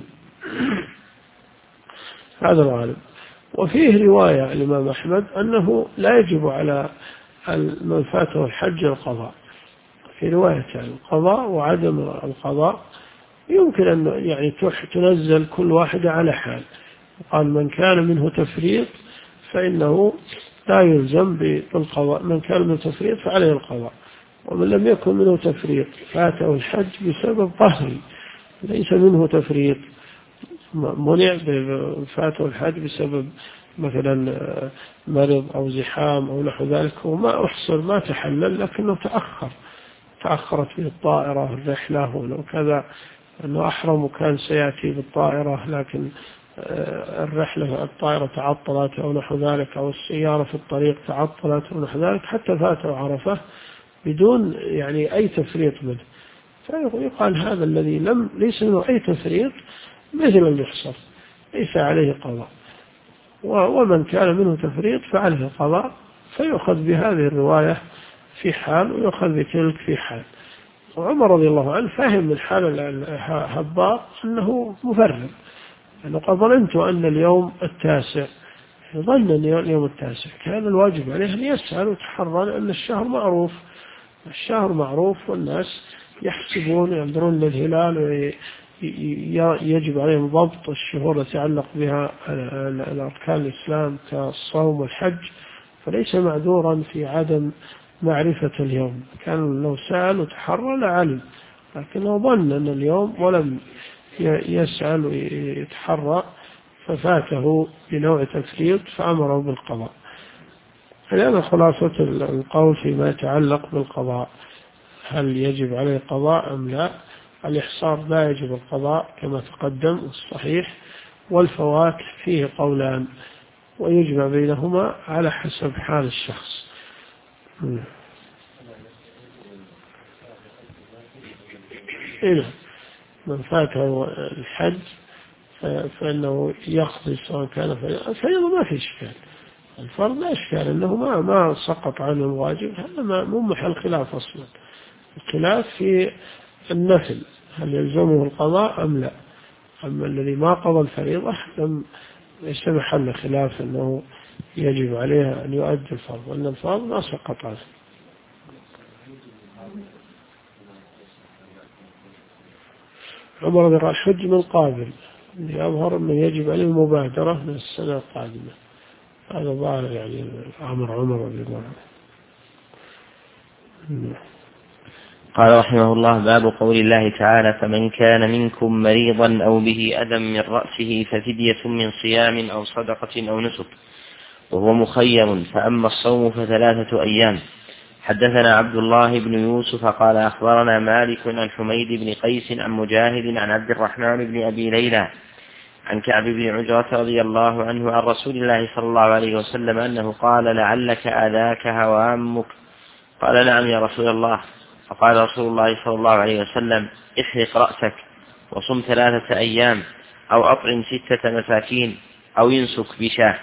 S2: هذا الغالب. وفيه رواية الإمام أحمد أنه لا يجب على من فاته الحج القضاء، في رواية القضاء وعدم القضاء يمكن أن يعني تنزل كل واحدة على حال. قال من كان منه تفريط فإنه لا يلزم بالقضاء، من كان منه تفريط فعليه القضاء، ومن لم يكن منه تفريط فاته الحج بسبب قهري ليس منه تفريط، منع فاته الحج بسبب مثلا مرض أو زحام أو نحو ذلك، وما أحصل ما تحلل لكنه تأخرت به الطائرة الرحلة ولو كذا أنه أحرم وكان سيأتي بالطائرة لكن الطائرة تعطلت أو نحو ذلك، أو السيارة في الطريق تعطلت أو نحو ذلك، حتى فاته عرفة بدون يعني أي تفريط منه. فيقال هذا الذي ليس منه أي تفريط مثل المحصر ليس عليه قضاء، ومن كان منه تفريط فعليه قضاء، فيؤخذ بهذه الرواية في حال ويؤخذ بتلك في حال. وعمر رضي الله عنه فهم من حال الهباط أنه مفرط، أنه قد ظننت أن اليوم التاسع، ظن أن اليوم التاسع كان الواجب عليه أن يسأل ويتحرى لأن الشهر معروف والناس يحسبون ينظرون للهلال ويجب عليهم ضبط الشهور التي يتعلق بها الأركان الإسلام كالصوم والحج، فليس معذورا في عدم معرفة اليوم. كان لو سأل وتحرى لعلم، لكنه ظن أن اليوم ولم يسأل ويتحرى ففاته بنوع تفريط فأمره بالقضاء. هذا خلاصة القول فيما يتعلق بالقضاء، هل يجب عليه قضاء أم لا؟ الإحصار لا يجب القضاء كما تقدم الصحيح، والفوات فيه قولان ويجمع بينهما على حسب حال الشخص. إذا من فاته الحج فإنه يقضي سواء كان فريضة ما في إشكال، الفرض لا إشكال أنه ما سقط عنه الواجب، هذا مو محل خلاف أصلا. الخلاف في النفل هل يلزمه القضاء أم لا. أما الذي ما قضى الفريضة ليس محل خلاف أنه يجب عليه أن يؤدي الفرض، وأن الفرض ما سقط عنه. عمر رضي الله عنه حج من قابل يظهر أنه يجب عليه المبادرة من السنة القادمة، هذا ظاهر يعني أمر عمر رضي الله عنه.
S1: قال رحمه الله: باب قول الله تعالى: فمن كان منكم مريضا أو به أذى من رأسه ففدية من صيام أو صدقة أو نسك، وهو مخير، فأما الصوم ف3 أيام. حدثنا عبد الله بن يوسف قال أخبرنا مالك عن حميد بن قيس عن مجاهد عن عبد الرحمن بن أبي ليلى عن كعب بن عجرة رضي الله عنه عن رسول الله صلى الله عليه وسلم أنه قال: لعلك أذاك هوامك. قال: نعم يا رسول الله. فقال رسول الله صلى الله عليه وسلم: احرق رأسك وصم 3 أيام أو أطعم 6 مساكين أو ينسك بشاه.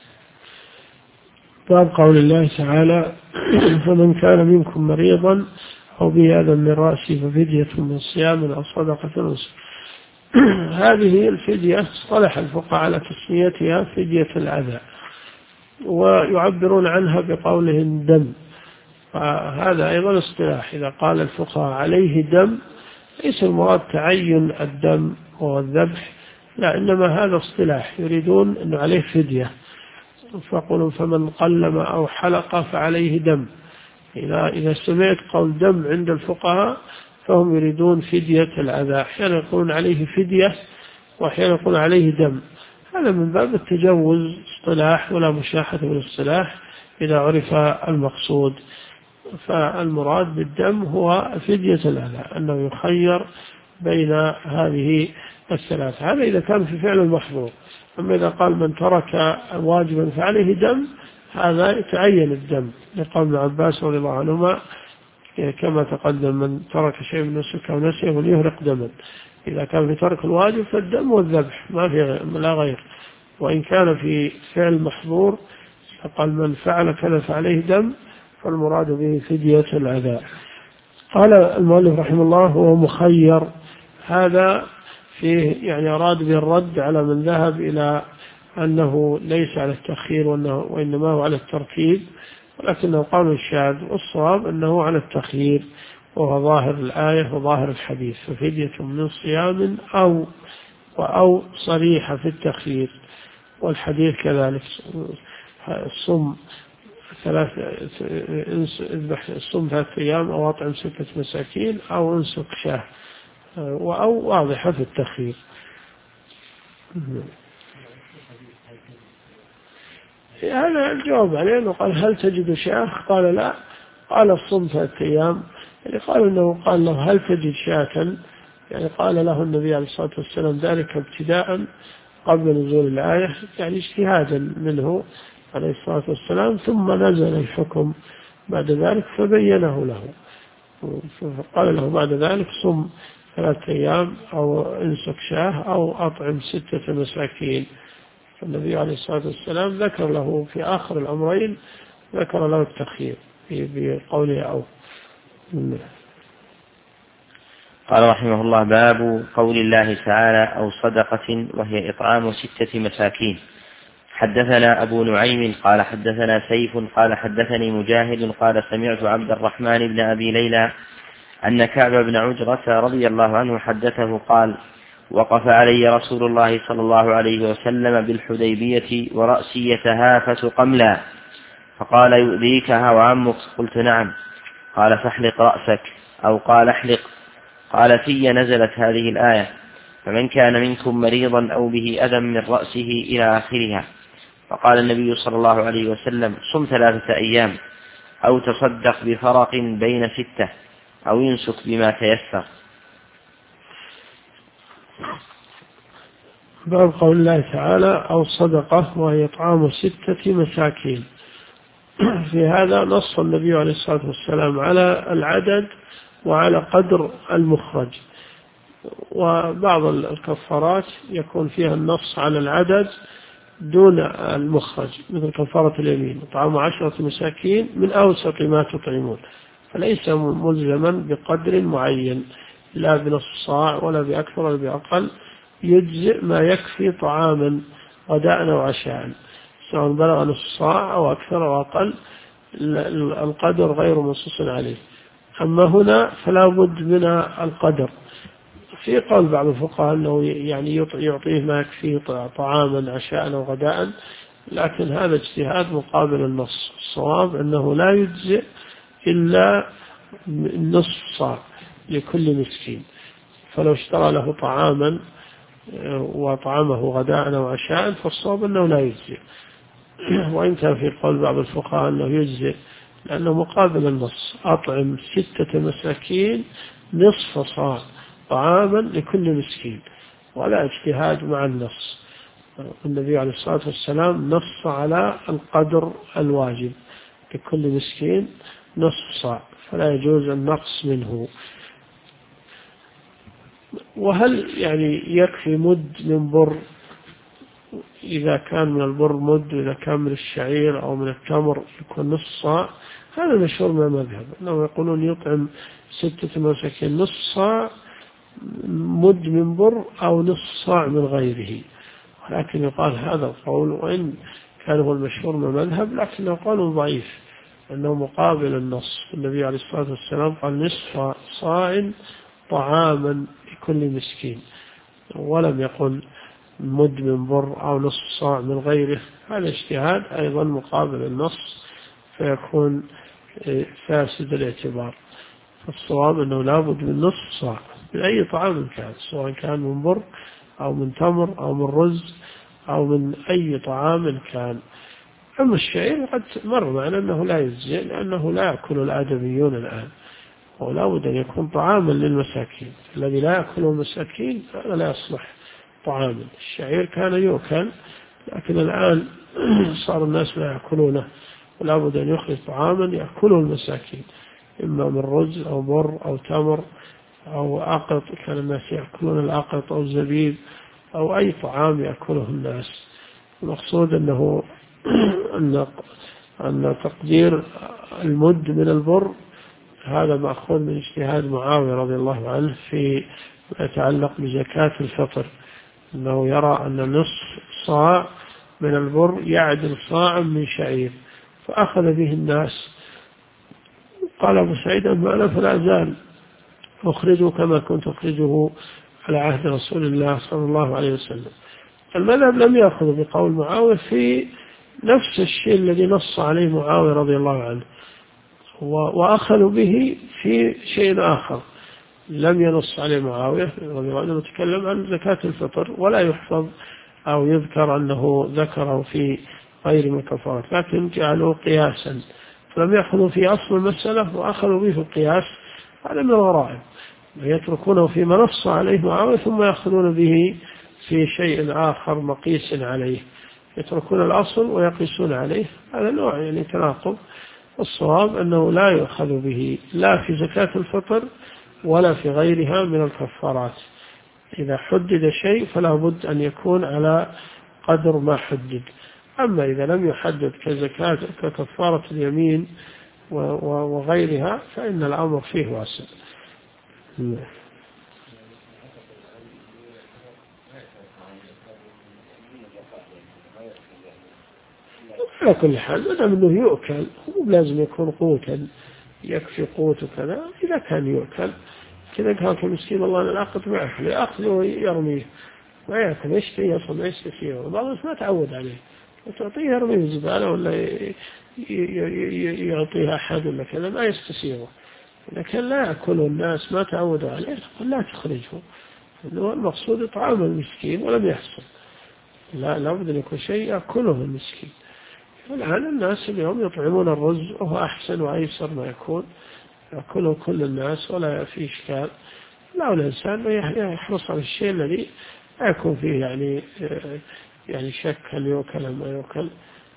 S2: باب قول الله تعالى: فمن كان منكم مريضا أو به أذى من رأسه ففدية من صيام أو صدقة أو نسك. هذه الفدية اصطلح الفقهاء على تسميتها فدية الأذى، ويعبرون عنها بقولهم دم، فهذا أيضا اصطلاح. إذا قال الفقهاء عليه دم ليس المراد تعين الدم والذبح، لا، إنما هذا اصطلاح يريدون أنه عليه فدية، فقولوا فمن قلم أو حلق فعليه دم. إذا سمعت قول دم عند الفقهاء فهم يريدون فدية الأذى، أحيانا يقولون عليه فدية وأحيانا يقولون عليه دم، هذا من باب التجوز اصطلاح ولا مشاحة بالاصطلاح إذا عرف المقصود. فالمراد بالدم هو فدية الأذى، أنه يخير بين هذه ال3، هذا إذا كان في فعل المحظور. أما إذا قال من ترك واجبا فعليه دم، هذا يتعين الدم، لقول ابن عباس رضي الله عنهما كما تقدم: من ترك شيء من نسك أو نسيه فليهرق دما. إذا كان في ترك الواجب فالدم والذبح ما في لا غير، وإن كان في فعل محظور فقال من فعل كذا فعليه دم، فالمراد به فدية الأذى. قال المؤلف رحمه الله: هو مخير، هذا فيه يعني أراد بالرد على من ذهب إلى أنه ليس على التخيير وإنما هو على الترتيب، ولكنه قول الشاذ، والصواب أنه على التخيير، وهو ظاهر الآية وظاهر الحديث، ففدية من صيام أو صريحة في التخيير. والحديث كذلك الصم الصم 3 أيام أو أطعم 6 مساكين أو انسك شاه، أو واضحة في التخيير. هذا الجواب عليه أنه قال هل تجد شاه؟ قال لا. قال الصم 3 أيام، يعني قال أنه قال له هل تجد شاة؟ يعني قال له النبي عليه الصلاة والسلام ذلك ابتداء قبل نزول الآية، يعني اجتهادا منه عليه الصلاة والسلام، ثم نزل الحكم بعد ذلك فبينه له، فقال له بعد ذلك صم 3 أيام أو انسك شاه أو أطعم 6 مساكين. فالنبي عليه الصلاة والسلام ذكر له في آخر الأمرين ذكر له التخيير بقوله أو.
S1: قال رحمه الله: باب قول الله تعالى: أو صدقة، وهي إطعام 6 مساكين. حدثنا أبو نعيم قال حدثنا سيف قال حدثني مجاهد قال سمعت عبد الرحمن بن أبي ليلى أن كعب بن عجرة رضي الله عنه حدثه قال: وقف علي رسول الله صلى الله عليه وسلم بالحديبية ورأسي يتهافت قملا، فقال: يؤذيك هو عمك؟ قلت: نعم. قال: فاحلق رأسك، أو قال: احلق. قال: في نزلت هذه الآية: فمن كان منكم مريضا أو به أذى من رأسه إلى آخرها. فقال النبي صلى الله عليه وسلم: صم 3 أيام، أو تصدق بفرق بين 6، أو ينسك بما تيسر.
S2: باب قول الله تعالى: أو صدقة، وهي إطعام 6 مساكين. في هذا نص النبي عليه الصلاة والسلام على العدد وعلى قدر المخرج، وبعض الكفارات يكون فيها النص على العدد دون المخرج، مثل كفارة اليمين: إطعام 10 مساكين من أوسط ما تطعمون، فليس ملزما بقدر معين، لا بنصف صاع ولا بأكثر ولا بأقل، يجزئ ما يكفي طعاما غداء أو عشاء، سواء بلغ نصف صاع أو أكثر أو أقل، القدر غير منصوص عليه. أما هنا فلا بد من القدر. في قول بعض الفقهاء أنه يعني يعطيه ما يكفي طعاما عشاء أو غداء، لكن هذا اجتهاد مقابل النص. الصواب أنه لا يجزئ إلا نصف صاع لكل مسكين، فلو اشترى له طعاما وطعامه غداء أو عشاء فالصواب أنه لا يجزئ. وإن كان في قول بعض الفقهاء أنه يجزئ، لأنه مقابل النص: أطعم 6 مساكين نصف صاع طعاما لكل مسكين، ولا اجتهاد مع النص. النبي عليه الصلاة والسلام نص على القدر الواجب لكل مسكين نصف صاع، فلا يجوز النقص منه. وهل يعني يكفي مد من بر؟ إذا كان من البر مد، وإذا كان من الشعير أو من التمر يكون نصف صاع. هذا مشهور من المذهب أنهم يقولون يطعم 6 مساكين نصف صاع مد من بر أو نصف صاع من غيره، ولكن يقال هذا القول وإن كان هو المشهور من المذهب لكنه قول ضعيف، أنه مقابل النص. النبي عليه الصلاة والسلام قال: نصف صاع طعاما لكل مسكين، ولم يقل مد من بر أو نصف صاع من غيره. هذا اجتهاد أيضا مقابل النص، فيكون فاسد الاعتبار. فالصواب أنه لا بد من نصف صاع من أي طعام كان، سواء كان من بر أو من تمر أو من رز أو من أي طعام كان. أما الشعير قد مر معنا أنه لا يجزئ، لأنه لا يأكل الآدميون الآن، ولا بد أن يكون طعاما للمساكين. الذي لا يأكله المساكين هذا لا يصلح طعاما. الشعير كان يؤكل، لكن الآن صار الناس لا يأكلونه، ولا بد أن يخرج طعاما يأكله المساكين، إما من رز أو بر أو تمر أو أقط، كان الناس يأكلون الأقط أو الزبيب أو أي طعام يأكله الناس. المقصود أنه أن تقدير المد من البر هذا مأخوذ من اجتهاد معاوية رضي الله عنه في ما يتعلق بزكاة الفطر، أنه يرى أن نصف صاع من البر يعدل صاع من شعير، فأخذ به الناس. وقال أبو سعيد أما أنا فلا أزال أخرجه كما كنت أخرجه على عهد رسول الله صلى الله عليه وسلم. المذهب لم يأخذ بقول معاوية في نفس الشيء الذي نص عليه معاوية رضي الله عنه، وأخذوا به في شيء آخر لم ينص عليه معاوية رضي الله عنه، نتكلم عن زكاة الفطر ولا يحفظ أو يذكر أنه ذكره في غير من الكفارات، لكن جعلوا قياسا، فلم يأخذوا في أصل المسألة وأخذوا به في القياس. هذا من الغرائب، يتركونه فيما نص عليه معاوية ثم يأخذون به في شيء آخر مقيس عليه، يتركون الأصل ويقيسون عليه. هذا نوع يعني تناقض. الصواب أنه لا يؤخذ به لا في زكاة الفطر ولا في غيرها من الكفارات. إذا حدد شيء فلا بد أن يكون على قدر ما حدد. أما إذا لم يحدد كزكاة ككفارة اليمين وغيرها فإن الأمر فيه واسع. على كل حال ما دام أنه يؤكل هو لازم يكون قوتا يكفي قوت وكذا. إذا كان يؤكل كذا قال كمسكين الله أنا العقد معه يأخذه ويرميه ما يأكل يشتري أصلا ما يستسيره، بعض الناس ما تعود عليه وتعطيه يرميه الزبالة ولا يعطيها أحد ولا كذا ما يستسيره. لكن لا يأكله الناس ما تعودوا عليه لا تخرجه، إنه المقصود إطعام المسكين ولم يحصل. لا بد أن يكون شيء يأكله المسكين. الآن الناس اليوم يطعمون الرز وهو أحسن وأيسر ما يكون يأكله كل الناس ولا في إشكال. لا الإنسان يحرص على الشيء الذي لا يكون فيه يعني شك هل يؤكل أم ما يؤكل.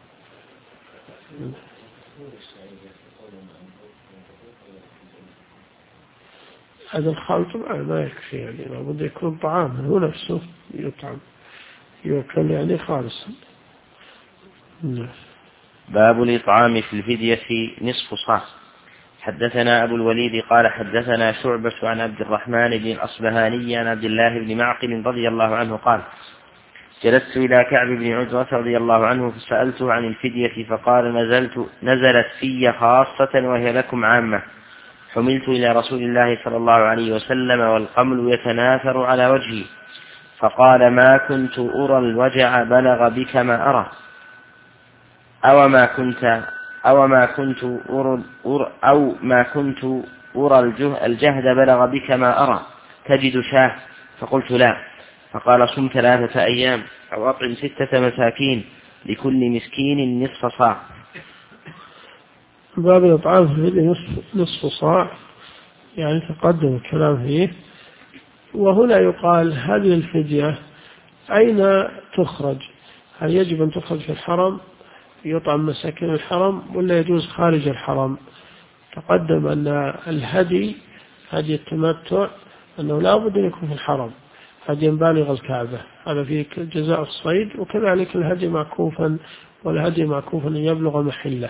S2: هذا الخلط ما يكفي يعني لابد يكون طعام هو نفسه يطعم يؤكل يعني خالصا.
S1: باب الإطعام في الفدية نصف صاع. حدثنا أبو الوليد قال حدثنا شعبة عن عبد الرحمن بن الأصبهاني عن عبد الله بن معقل رضي الله عنه قال جلست إلى كعب بن عجرة رضي الله عنه فسألته عن الفدية فقال نزلت في خاصة وهي لكم عامة. حملت إلى رسول الله صلى الله عليه وسلم والقمل يتناثر على وجهي فقال ما كنت أرى الوجع بلغ بك ما أرى أو ما كنت أرى الجهد بلغ بك ما أرى تجد شاه؟ فقلت لا. فقال صم 3 أيام أو أطعم 6 مساكين لكل مسكين نصف صاع.
S2: باب الإطعام في نصف صاع يعني تقدم الكلام فيه. وهنا يقال هذه الفدية أين تخرج؟ هل يجب أن تخرج في الحرم يطعم مساكين الحرم ولا يجوز خارج الحرم؟ تقدم أن الهدي هدي التمتع أنه لا بد أن يكون في الحرم هدي بالغ الكعبة، هذا في جزاء الصيد، وكذلك الهدي معكوفا والهدي معكوفا أن يبلغ محله.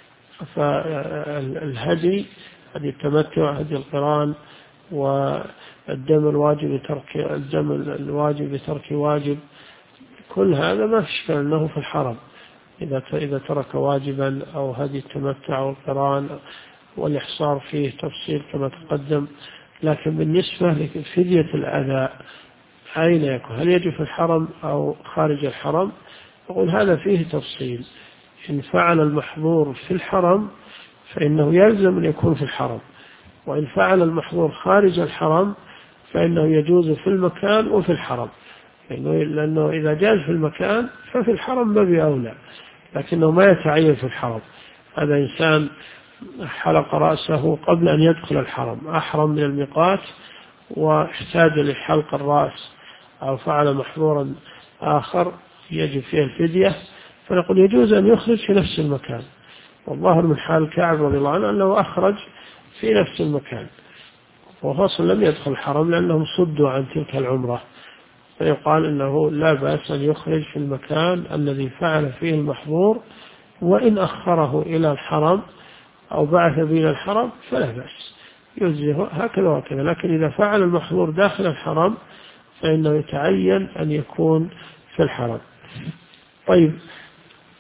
S2: فالهدي هدي التمتع هدي القران والدم الواجب بترك واجب كل هذا ما في إشكال أنه في الحرم إذا ترك واجبا أو هدي التمتع أو القران، والإحصار فيه تفصيل كما تقدم. لكن بالنسبة لفدية الأذى أين يكون؟ هل يجب في الحرم أو خارج الحرم؟ أقول هذا فيه تفصيل. إن فعل المحظور في الحرم فإنه يلزم أن يكون في الحرم، وإن فعل المحظور خارج الحرم فإنه يجوز في المكان وفي الحرم، لأنه إذا جاز في المكان ففي الحرم ما بأولى، لكنه ما يتعين في الحرم. هذا إنسان حلق رأسه قبل أن يدخل الحرم، أحرم من الميقات واحتاج لحلق الرأس أو فعل محظورا آخر يجب فيه الفدية، فنقول يجوز أن يخرج في نفس المكان. والظاهر من حال كعب رضي الله عنه أنه أخرج في نفس المكان، وفصل لم يدخل الحرم لأنهم صدوا عن تلك العمرة، فيقال إنه لا بأس أن يخرج في المكان الذي فعل فيه المحظور، وإن أخره إلى الحرم أو بعث به إلى الحرم فلا بأس يجزيه هكذا وكذا. لكن إذا فعل المحظور داخل الحرم فإنه يتعين أن يكون في الحرم. طيب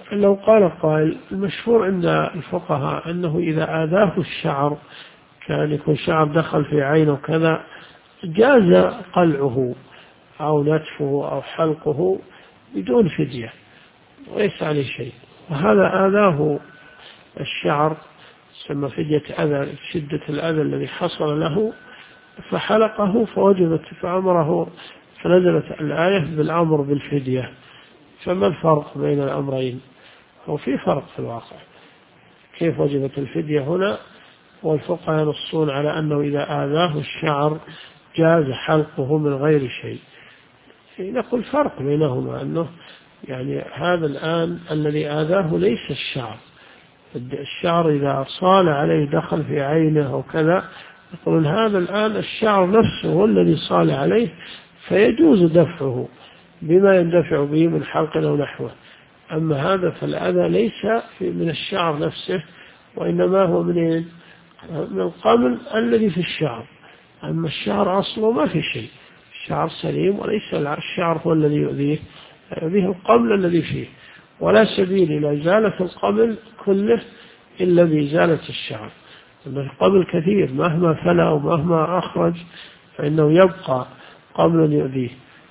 S2: لو قال قائل المشهور عند الفقهاء أنه إذا آذاه الشعر، كان يكون شعر دخل في عينه كذا، جاز قلعه أو نتفه أو حلقه بدون فدية وليس عليه شيء. وهذا آذاه الشعر ثم فدية أذى، شدة الأذى الذي حصل له، فحلقه فوجبت فأمره، فنزلت الآية بالأمر بالفدية. فما الفرق بين الأمرين؟ هو في فرق في الواقع. كيف وجبت الفدية هنا والفقهاء ينصون على أنه إذا آذاه الشعر جاز حلقه من غير شيء؟ نقول فرق بينهما، أنه يعني هذا الآن الذي آذاه ليس الشعر. الشعر إذا صال عليه دخل في عينه أو كذا، يقولون هذا الآن الشعر نفسه هو الذي صال عليه، فيجوز دفعه بما يندفع به من حلق أو نحوه. أما هذا فالأذى ليس من الشعر نفسه، وإنما هو من القمل الذي في الشعر. أما الشعر أصله ما في شيء، الشعر سليم، وليس الشعر هو الذي يؤذيه القمل الذي فيه. ولا سبيل إلى إزالة القمل كله إلا بإزالة الشعر. القمل كثير مهما فلا ومهما أخرج فإنه يبقى قمل يؤذيه،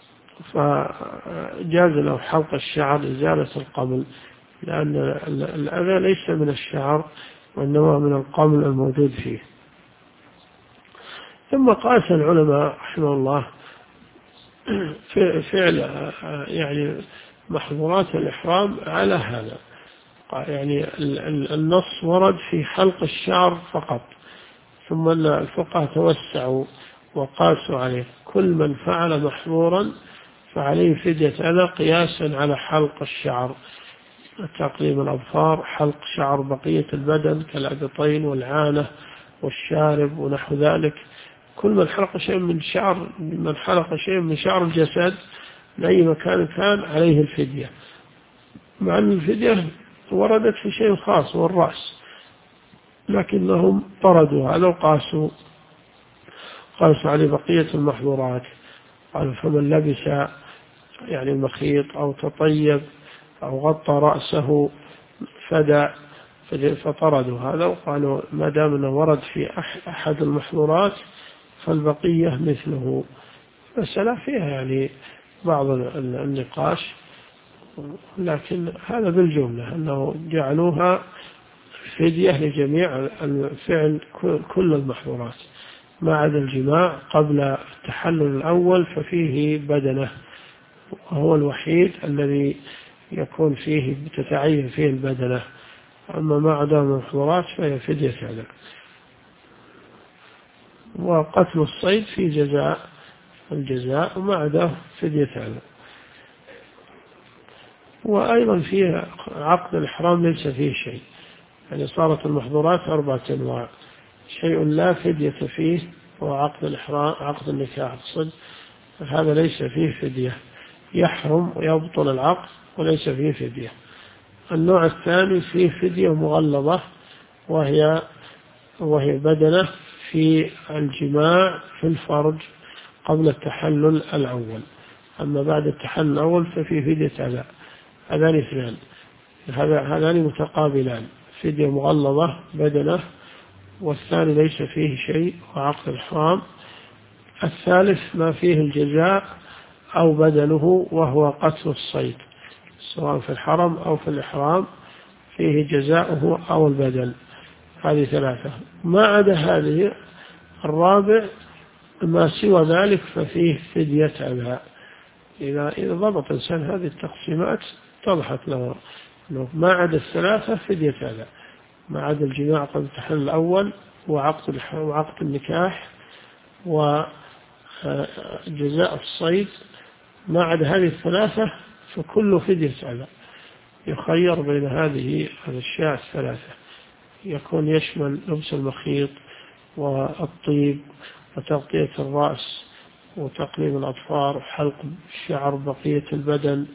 S2: فجاز له حلق الشعر إزالة القمل، لأن الأذى ليس من الشعر وإنما من القمل الموجود فيه. ثم قاس العلماء رحمه الله فعل يعني محظورات الإحرام على هذا. يعني النص ورد في حلق الشعر فقط، ثم الفقهاء توسعوا وقاسوا عليه كل من فعل محظورا فعليه فدية أذى قياسا على حلق الشعر، تقليم الأظفار، حلق شعر بقية البدن كالأبطين والعانة والشارب ونحو ذلك. كل من حلق شيء من شعر، من حلق شيء من شعر الجسد من أي مكان كان عليه الفدية، مع أن الفدية وردت في شيء خاص والرأس، لكنهم طردوا هذا وقاسوا عليه بقية المحظورات. قالوا فمن لبس يعني المخيط أو تطيب أو غطى رأسه فطردوا هذا، وقالوا ما دام أنه ورد في أحد المحظورات فالبقية مثله. مسألة فيها يعني بعض النقاش، لكن هذا بالجملة أنه جعلوها فدية لجميع الفعل كل المحظورات ما عدا الجماع قبل التحلل الأول، ففيه بدنة، وهو الوحيد الذي يكون فيه تتعين فيه البدنة. أما ما عدا المحظورات فهي فدية هذا. وقتل الصيد في الجزاء وما عدا فدية هذا. وأيضا فيه عقد الإحرام ليس فيه شيء، يعني صارت المحظورات 4 أنواع: شيء لا فدية فيه هو عقد الإحرام، عقد النكاح الصد، هذا ليس فيه فدية، يحرم ويبطل العقد وليس فيه فدية. النوع الثاني فيه فدية مغلظة، وهي بدنة في الجماع في الفرج قبل التحلل الأول. أما بعد التحلل الأول ففيه فدية أذى. هذان اثنان، هذان متقابلان، فدية مغلظة بدنة، والثاني ليس فيه شيء وعقد الإحرام. الثالث ما فيه الجزاء أو بدله وهو قتل الصيد، سواء في الحرم أو في الإحرام فيه جزاؤه أو البدل. هذه 3. ما عدا هذه الرابع ما سوى ذلك ففيه فدية أذى. إذا ضبط الإنسان هذه التقسيمات اتضحت له أنه ما عدا 3 فدية أذى، ما عدا الجماع قبل التحلل الأول وعقد النكاح وجزاء الصيد، ما عدا هذه 3 فكل فدية أذى. يخير بين هذه الأشياء 3، يكون يشمل لبس المخيط والطيب وتغطية الرأس وتقليم الأظفار وحلق الشعر بقية البدن،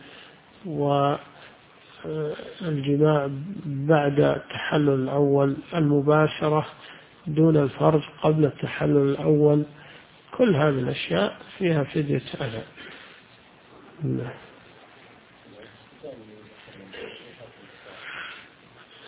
S2: والجماع بعد التحلل الأول، المباشرة دون الفرج قبل التحلل الأول. كل هذه الأشياء فيها فدية أذى.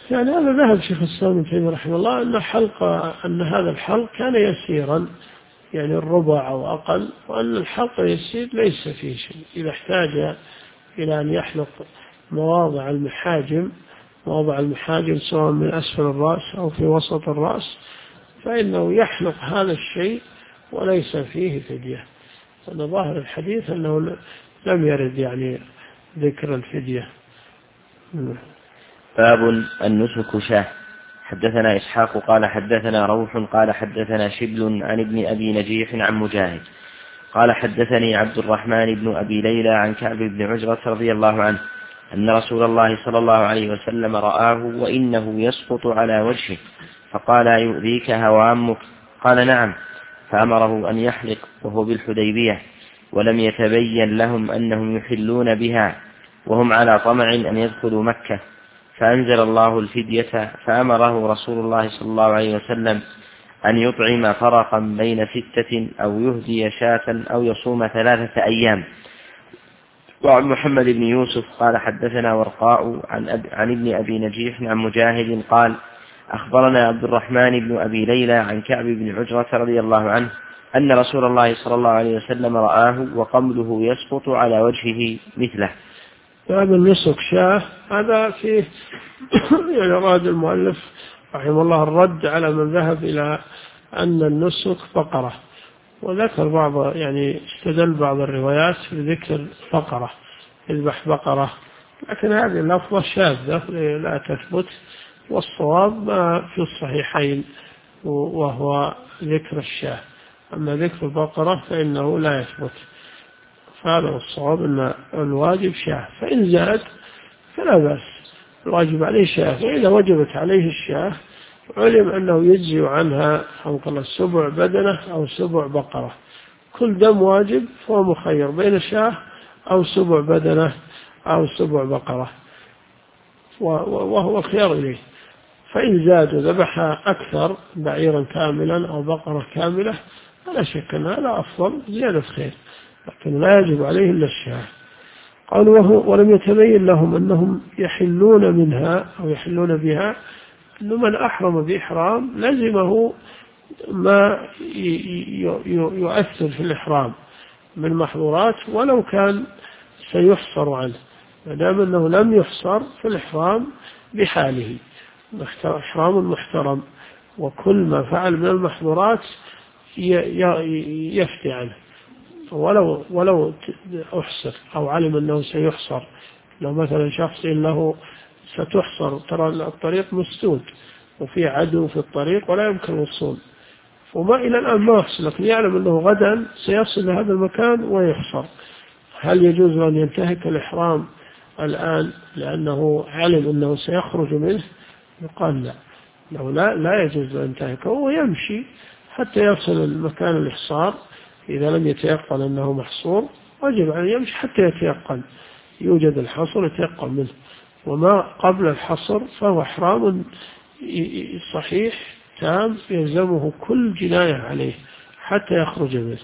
S2: يعني هذا ذهب شيخ الإسلام ابن تيمية رحمه الله أن هذا الحلق كان يسيرا، يعني الربع أو أقل، وأن الحلق يسير ليس فيه شيء. إذا احتاج إلى أن يحلق مواضع المحاجم سواء من أسفل الرأس أو في وسط الرأس فإنه يحلق هذا الشيء وليس فيه فدية، لأن ظاهر الحديث أنه لم يرد يعني ذكر الفدية.
S1: باب النسك شاه. حدثنا إسحاق قال حدثنا روح قال حدثنا شبل عن ابن أبي نجيح عن مجاهد قال حدثني عبد الرحمن بن أبي ليلى عن كعب بن عجرة رضي الله عنه أن رسول الله صلى الله عليه وسلم رآه وإنه يسقط على وجهه فقال يؤذيك هوامك؟ قال نعم، فأمره أن يحلق وهو بالحديبية، ولم يتبين لهم أنهم يحلون بها وهم على طمع أن يدخلوا مكة، فأنزل الله الفدية، فأمره رسول الله صلى الله عليه وسلم أن يطعم فرقا بين 6 أو يهدي شاة أو يصوم 3 أيام. وعن محمد بن يوسف قال حدثنا ورقاء عن ابن أبي نجيح عن مجاهد قال أخبرنا عبد الرحمن بن أبي ليلى عن كعب بن عجرة رضي الله عنه أن رسول الله صلى الله عليه وسلم رآه وقمله يسقط على وجهه مثله.
S2: هذا النسك شاه هذا فيه يعني أراد المؤلف رحمه الله الرد على من ذهب إلى أن النسك بقرة، وذكر بعض يعني استدل بعض الروايات بذكر بقرة، يذبح بقرة، لكن هذه اللفظة شاذة لا تثبت، والصواب ما في الصحيحين وهو ذكر الشاه، أما ذكر البقرة فإنه لا يثبت، فهذا الصواب أن الواجب شاه، فإن زاد فلا بأس، الواجب عليه شاه، فإذا وجبت عليه الشاه علم أنه يجزي عنها 7 بدنة أو 7 بقرة، كل دم واجب فهو مخير بين شاه أو 7 بدنة أو 7 بقرة، وهو خيار إليه. فإن زاد وذبح أكثر بعيرا كاملا أو بقرة كاملة فلا شك أن هذا أفضل زيادة خير، لكن لا يجب عليه إلا الشاه. قال ولم يتبين لهم أنهم يحلون منها أو يحلون بها، أنه من أحرم بإحرام لزمه ما يؤثر في الإحرام من محظورات ولو كان سيحصر عنه، ما دام أنه لم يحصر في الإحرام بحاله، إحرام محترم، وكل ما فعل من المحظورات يفتي عنه، ولو أحصر أو علم أنه سيحصر، لو مثلا شخص له ستحصر، ترى الطريق مسدود وفي عدو في الطريق ولا يمكن الوصول، وما إلى الآن ما يحصل، لكن يعلم أنه غدا سيصل لهذا المكان ويحصر، هل يجوز أن ينتهك الإحرام الآن لأنه علم أنه سيخرج منه؟ يقال لا، لو لا يجوز أن ينتهكه ويمشي حتى يصل المكان الإحصار، إذا لم يتيقن أنه محصور وجب أن يمشي حتى يتيقن يوجد الحصر يتيقن منه، وما قبل الحصر فهو إحرام صحيح تام يلزمه كل جناية عليه حتى يخرج منه.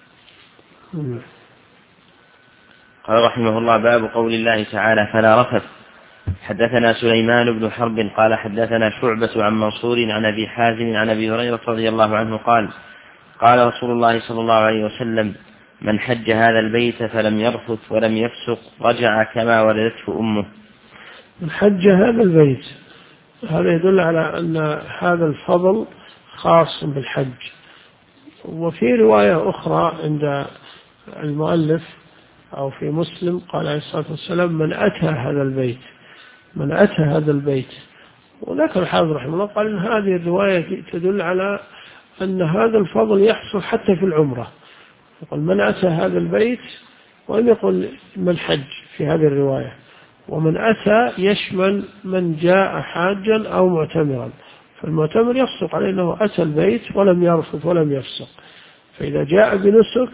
S1: قال رحمه الله باب قول الله تعالى فلا رفث. حدثنا سليمان بن حرب قال حدثنا شعبة عن منصور عن أبي حازم عن أبي هريرة رضي الله عنه قال قال رسول الله صلى الله عليه وسلم من حج هذا البيت فلم يرفث ولم يفسق رجع كما ولدته أمه.
S2: من حج هذا البيت، هذا يدل على أن هذا الفضل خاص بالحج. وفي رواية أخرى عند المؤلف أو في مسلم قال عليه الصلاة والسلام من أتى هذا البيت، وذكر الحافظ رحمه الله قال إن هذه الرواية تدل على أن هذا الفضل يحصل حتى في العمرة، يقول من أتى هذا البيت، ولم يقل من حج في هذه الرواية، ومن أتى يشمل من جاء حاجا أو معتمرا، فالمعتمر يصدق عليه أنه أتى البيت ولم يرفث ولم يفسق، فإذا جاء بنسك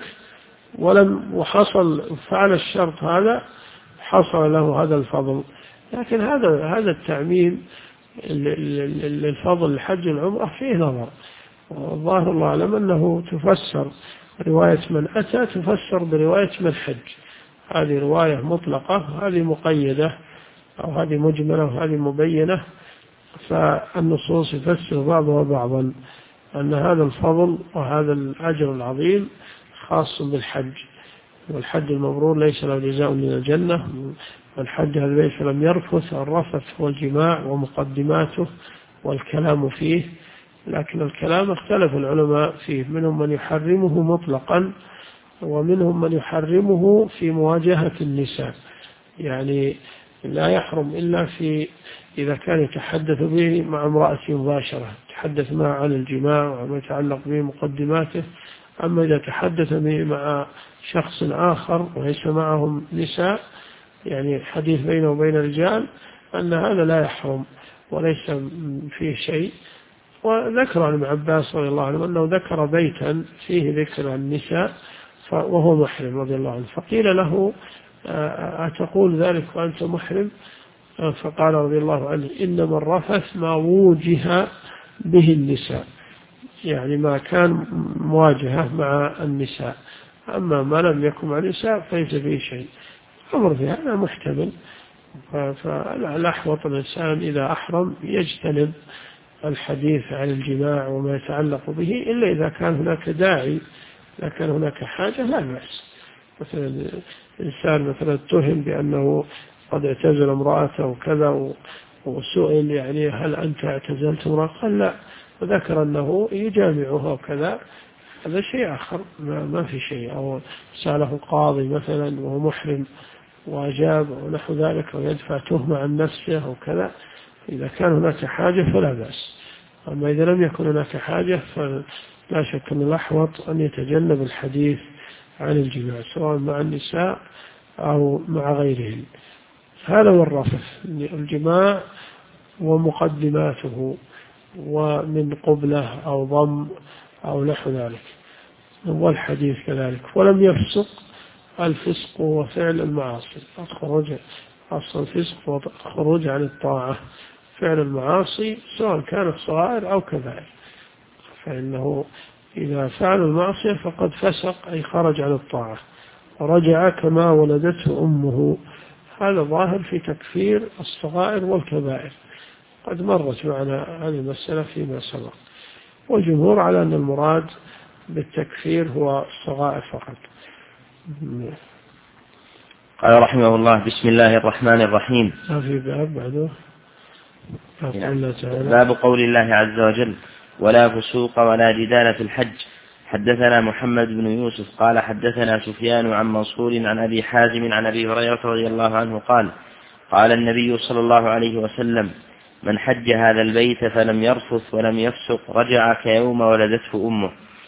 S2: وحصل فعل الشرط هذا حصل له هذا الفضل. لكن هذا التعميم للفضل الحج العمرة فيه نظر، والظاهر الله أعلم أنه تفسر رواية من أتى تفسر برواية من حج، هذه رواية مطلقة، هذه مقيدة، أو هذه مجملة وهذه مبينة، فالنصوص يفسر بعضها بعضا أن هذا الفضل وهذا الأجر العظيم خاص بالحج، والحج المبرور ليس له جزاء من الجنة، والحج هذا البيت فلم يرفث. الرفث والجماع ومقدماته والكلام فيه، لكن الكلام اختلف العلماء فيه، منهم من يحرمه مطلقا ومنهم من يحرمه في مواجهة النساء، يعني لا يحرم إلا إذا كان يتحدث به مع امرأة مباشرة، يتحدث معها عن الجماع وما يتعلق به مقدماته. أما إذا تحدث به مع شخص آخر وليس معهم نساء، يعني حديث بينه وبين الرجال، أن هذا لا يحرم وليس فيه شيء. وذكر عن ابن عباس رضي الله عنه أنه ذكر بيتا فيه ذكر عن النساء وهو محرم رضي الله عنه، فقيل له أتقول ذلك وأنت محرم؟ فقال رضي الله عنه إنما الرفث ما وجه به النساء، يعني ما كان مواجهة مع النساء، أما ما لم يكن مع النساء فليس فيه شيء. أمر في هذا محتمل، فالأحوط الإنسان إذا أحرم يجتنب الحديث عن الجماع وما يتعلق به، إلا إذا كان هناك داعي، إذا كان هناك حاجة لا بأس. مثلا إنسان مثلا اتهم بأنه قد اعتزل امرأته وكذا، وسئل يعني هل أنت اعتزلت امرأة؟ قال لا، وذكر أنه يجامعها وكذا، هذا شيء آخر، ما في شيء. أو سأله قاضي مثلا وهو محرم وأجاب ونحو ذلك، ويدفع تهمة عن نفسه وكذا، إذا كان هناك حاجة فلا بأس. أما إذا لم يكن هناك حاجة فلا شك أن الأحوط أن يتجنب الحديث عن الجماع سواء مع النساء أو مع غيرهن. هذا هو الرفث، الجماع ومقدماته، ومن قبلة أو ضم أو نحو ذلك، والحديث كذلك. ولم يفسق، الفسق هو فعل المعاصي، أصل الفسق والخروج عن الطاعة، فعل المعاصي سواء كانت صغائر أو كبائر، فإنه إذا فعل المعصية فقد فسق أي خرج عن الطاعة، ورجع كما ولدته أمه. هذا ظاهر في تكفير الصغائر والكبائر، قد مرت معنا هذه المسألة فيما سبق، والجمهور على أن المراد بالتكفير هو الصغائر فقط.
S1: قال رحمه الله: بسم الله الرحمن الرحيم.
S2: في باب بعده
S1: باب قول الله عز وجل: ولا فسوق ولا جدال في الحج. حدثنا محمد بن يوسف قال حدثنا سفيان عن منصور عن أبي حازم عن أبي هريرة رضي الله عنه قال: قال النبي صلى الله عليه وسلم: من حج هذا البيت فلم يرفث ولم يفسق رجع كيوم ولدته أمه.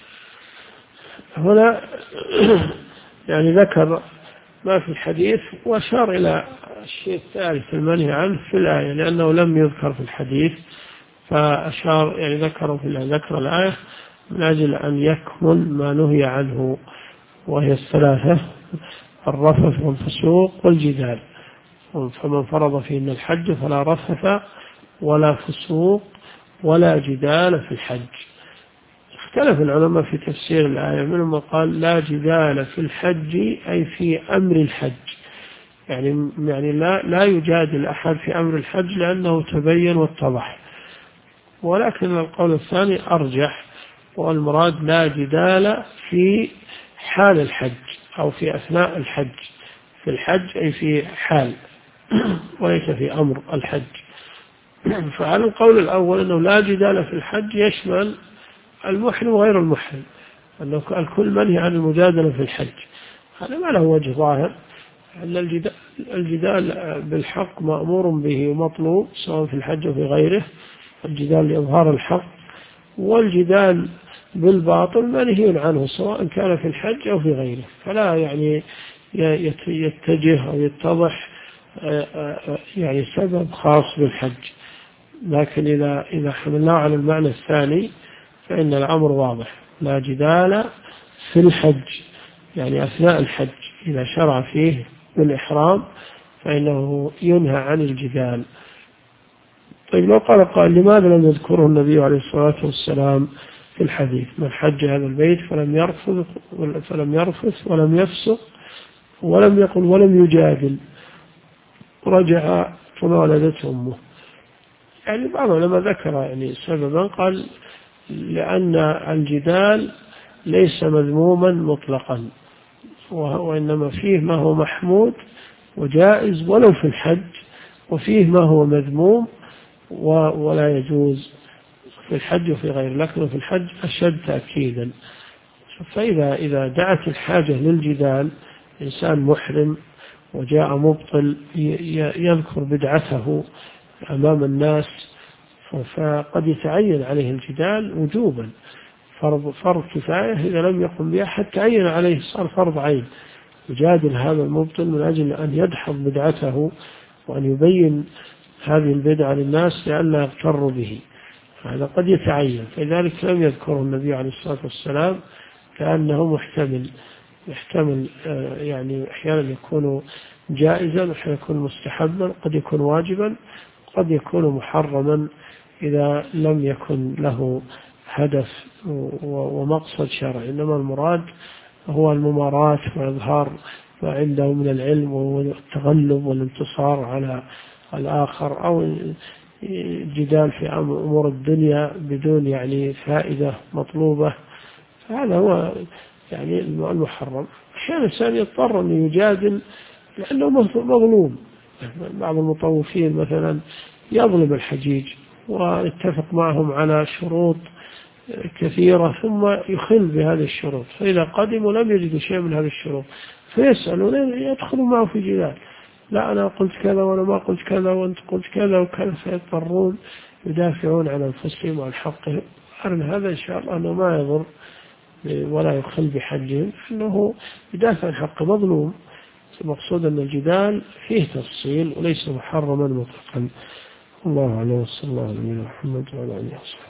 S2: هنا يعني ذكر ما في الحديث وأشار إلى الشيء الثالث المنهي عنه في الآية، لأنه لم يذكر في الحديث، فأشار يعني ذكر الآية من أجل أن يكمل ما نهي عنه، وهي الثلاثة: الرفث والفسوق والجدال. فمن فرض فيهن الحج فلا رفث ولا فسوق ولا جدال في الحج. اختلف العلماء في تفسير الآية، منهم من قال لا جدال في الحج أي في أمر الحج، يعني لا يجادل أحد في أمر الحج لأنه تبين واتضح. ولكن القول الثاني أرجح، والمراد لا جدال في حال الحج أو في أثناء الحج. في الحج أي في حال وليس في أمر الحج. فعلى القول الأول أنه لا جدال في الحج يشمل المحرم وغير المحرم، أنه الكل منهي عن المجادلة في الحج. هذا ما له وجه ظاهر، أن الجدال بالحق مأمور به ومطلوب سواء في الحج وفي غيره، الجدال لإظهار الحق، والجدال بالباطل منهي عنه سواء كان في الحج أو في غيره. فلا يعني يتجه أو يتضح يعني سبب خاص بالحج. لكن إذا حملناه على المعنى الثاني فإن الأمر واضح: لا جدال في الحج، يعني أثناء الحج إذا شرع فيه بالإحرام فإنه ينهى عن الجدال. طيب لو قال لماذا لم يذكره النبي عليه الصلاة والسلام في الحديث: من حج هذا البيت فلم يرفث ولم يفسق ولم يقل ولم يجادل رجع كما ولدته أمه؟ يعني بعض العلماء ذكر يعني سببا، قال لأن الجدال ليس مذموما مطلقا، وإنما فيه ما هو محمود وجائز ولو في الحج، وفيه ما هو مذموم ولا يجوز في الحج وفي غيره، لكن في الحج أشد تأكيدا. فإذا دعت الحاجة للجدال، إنسان محرم وجاء مبطل يذكر بدعته أمام الناس، فقد يتعين عليه الجدال وجوبا، فرض كفاية، إذا لم يقم به أحد تعين عليه صار فرض عين، يجادل هذا المبطل من أجل أن يدحض بدعته وأن يبين هذه البدعة للناس لئلا يغتروا به، هذا قد يتعين. فلذلك لم يذكره النبي عليه الصلاة والسلام، كأنه يحتمل يعني أحيانا يكون جائزا، وأحيانا يكون مستحبا، قد يكون واجبا، قد يكون محرما إذا لم يكن له هدف ومقصد شرعي، إنما المراد هو الممارات وإظهار ما عنده من العلم والتغلب والانتصار على الآخر، أو الجدال في أمور الدنيا بدون يعني فائدة مطلوبة، هذا هو يعني المحرم. أحيانا الإنسان يضطر أن يجادل لأنه مظلوم. بعض المطوفين مثلا يظلم الحجيج ويتفق معهم على شروط كثيرة ثم يخل بهذه الشروط، فإذا قدموا لم يجدوا شيء من هذه الشروط فيسألون يدخلوا معه في جدال، لا أنا قلت كذا وأنا ما قلت كذا وأنت قلت كذا وكذا، فيضطرون يدافعون عن أنفسهم وعن حقهم. هذا إن شاء الله أنه ما يضر ولا يخل بحجهم، أنه يدافع عن حق مظلوم. المقصود أن الجدال فيه تفصيل وليس محرما مطلقا. الله أعلم، وصلى الله على نبينا محمد وعلى آله وصحبه.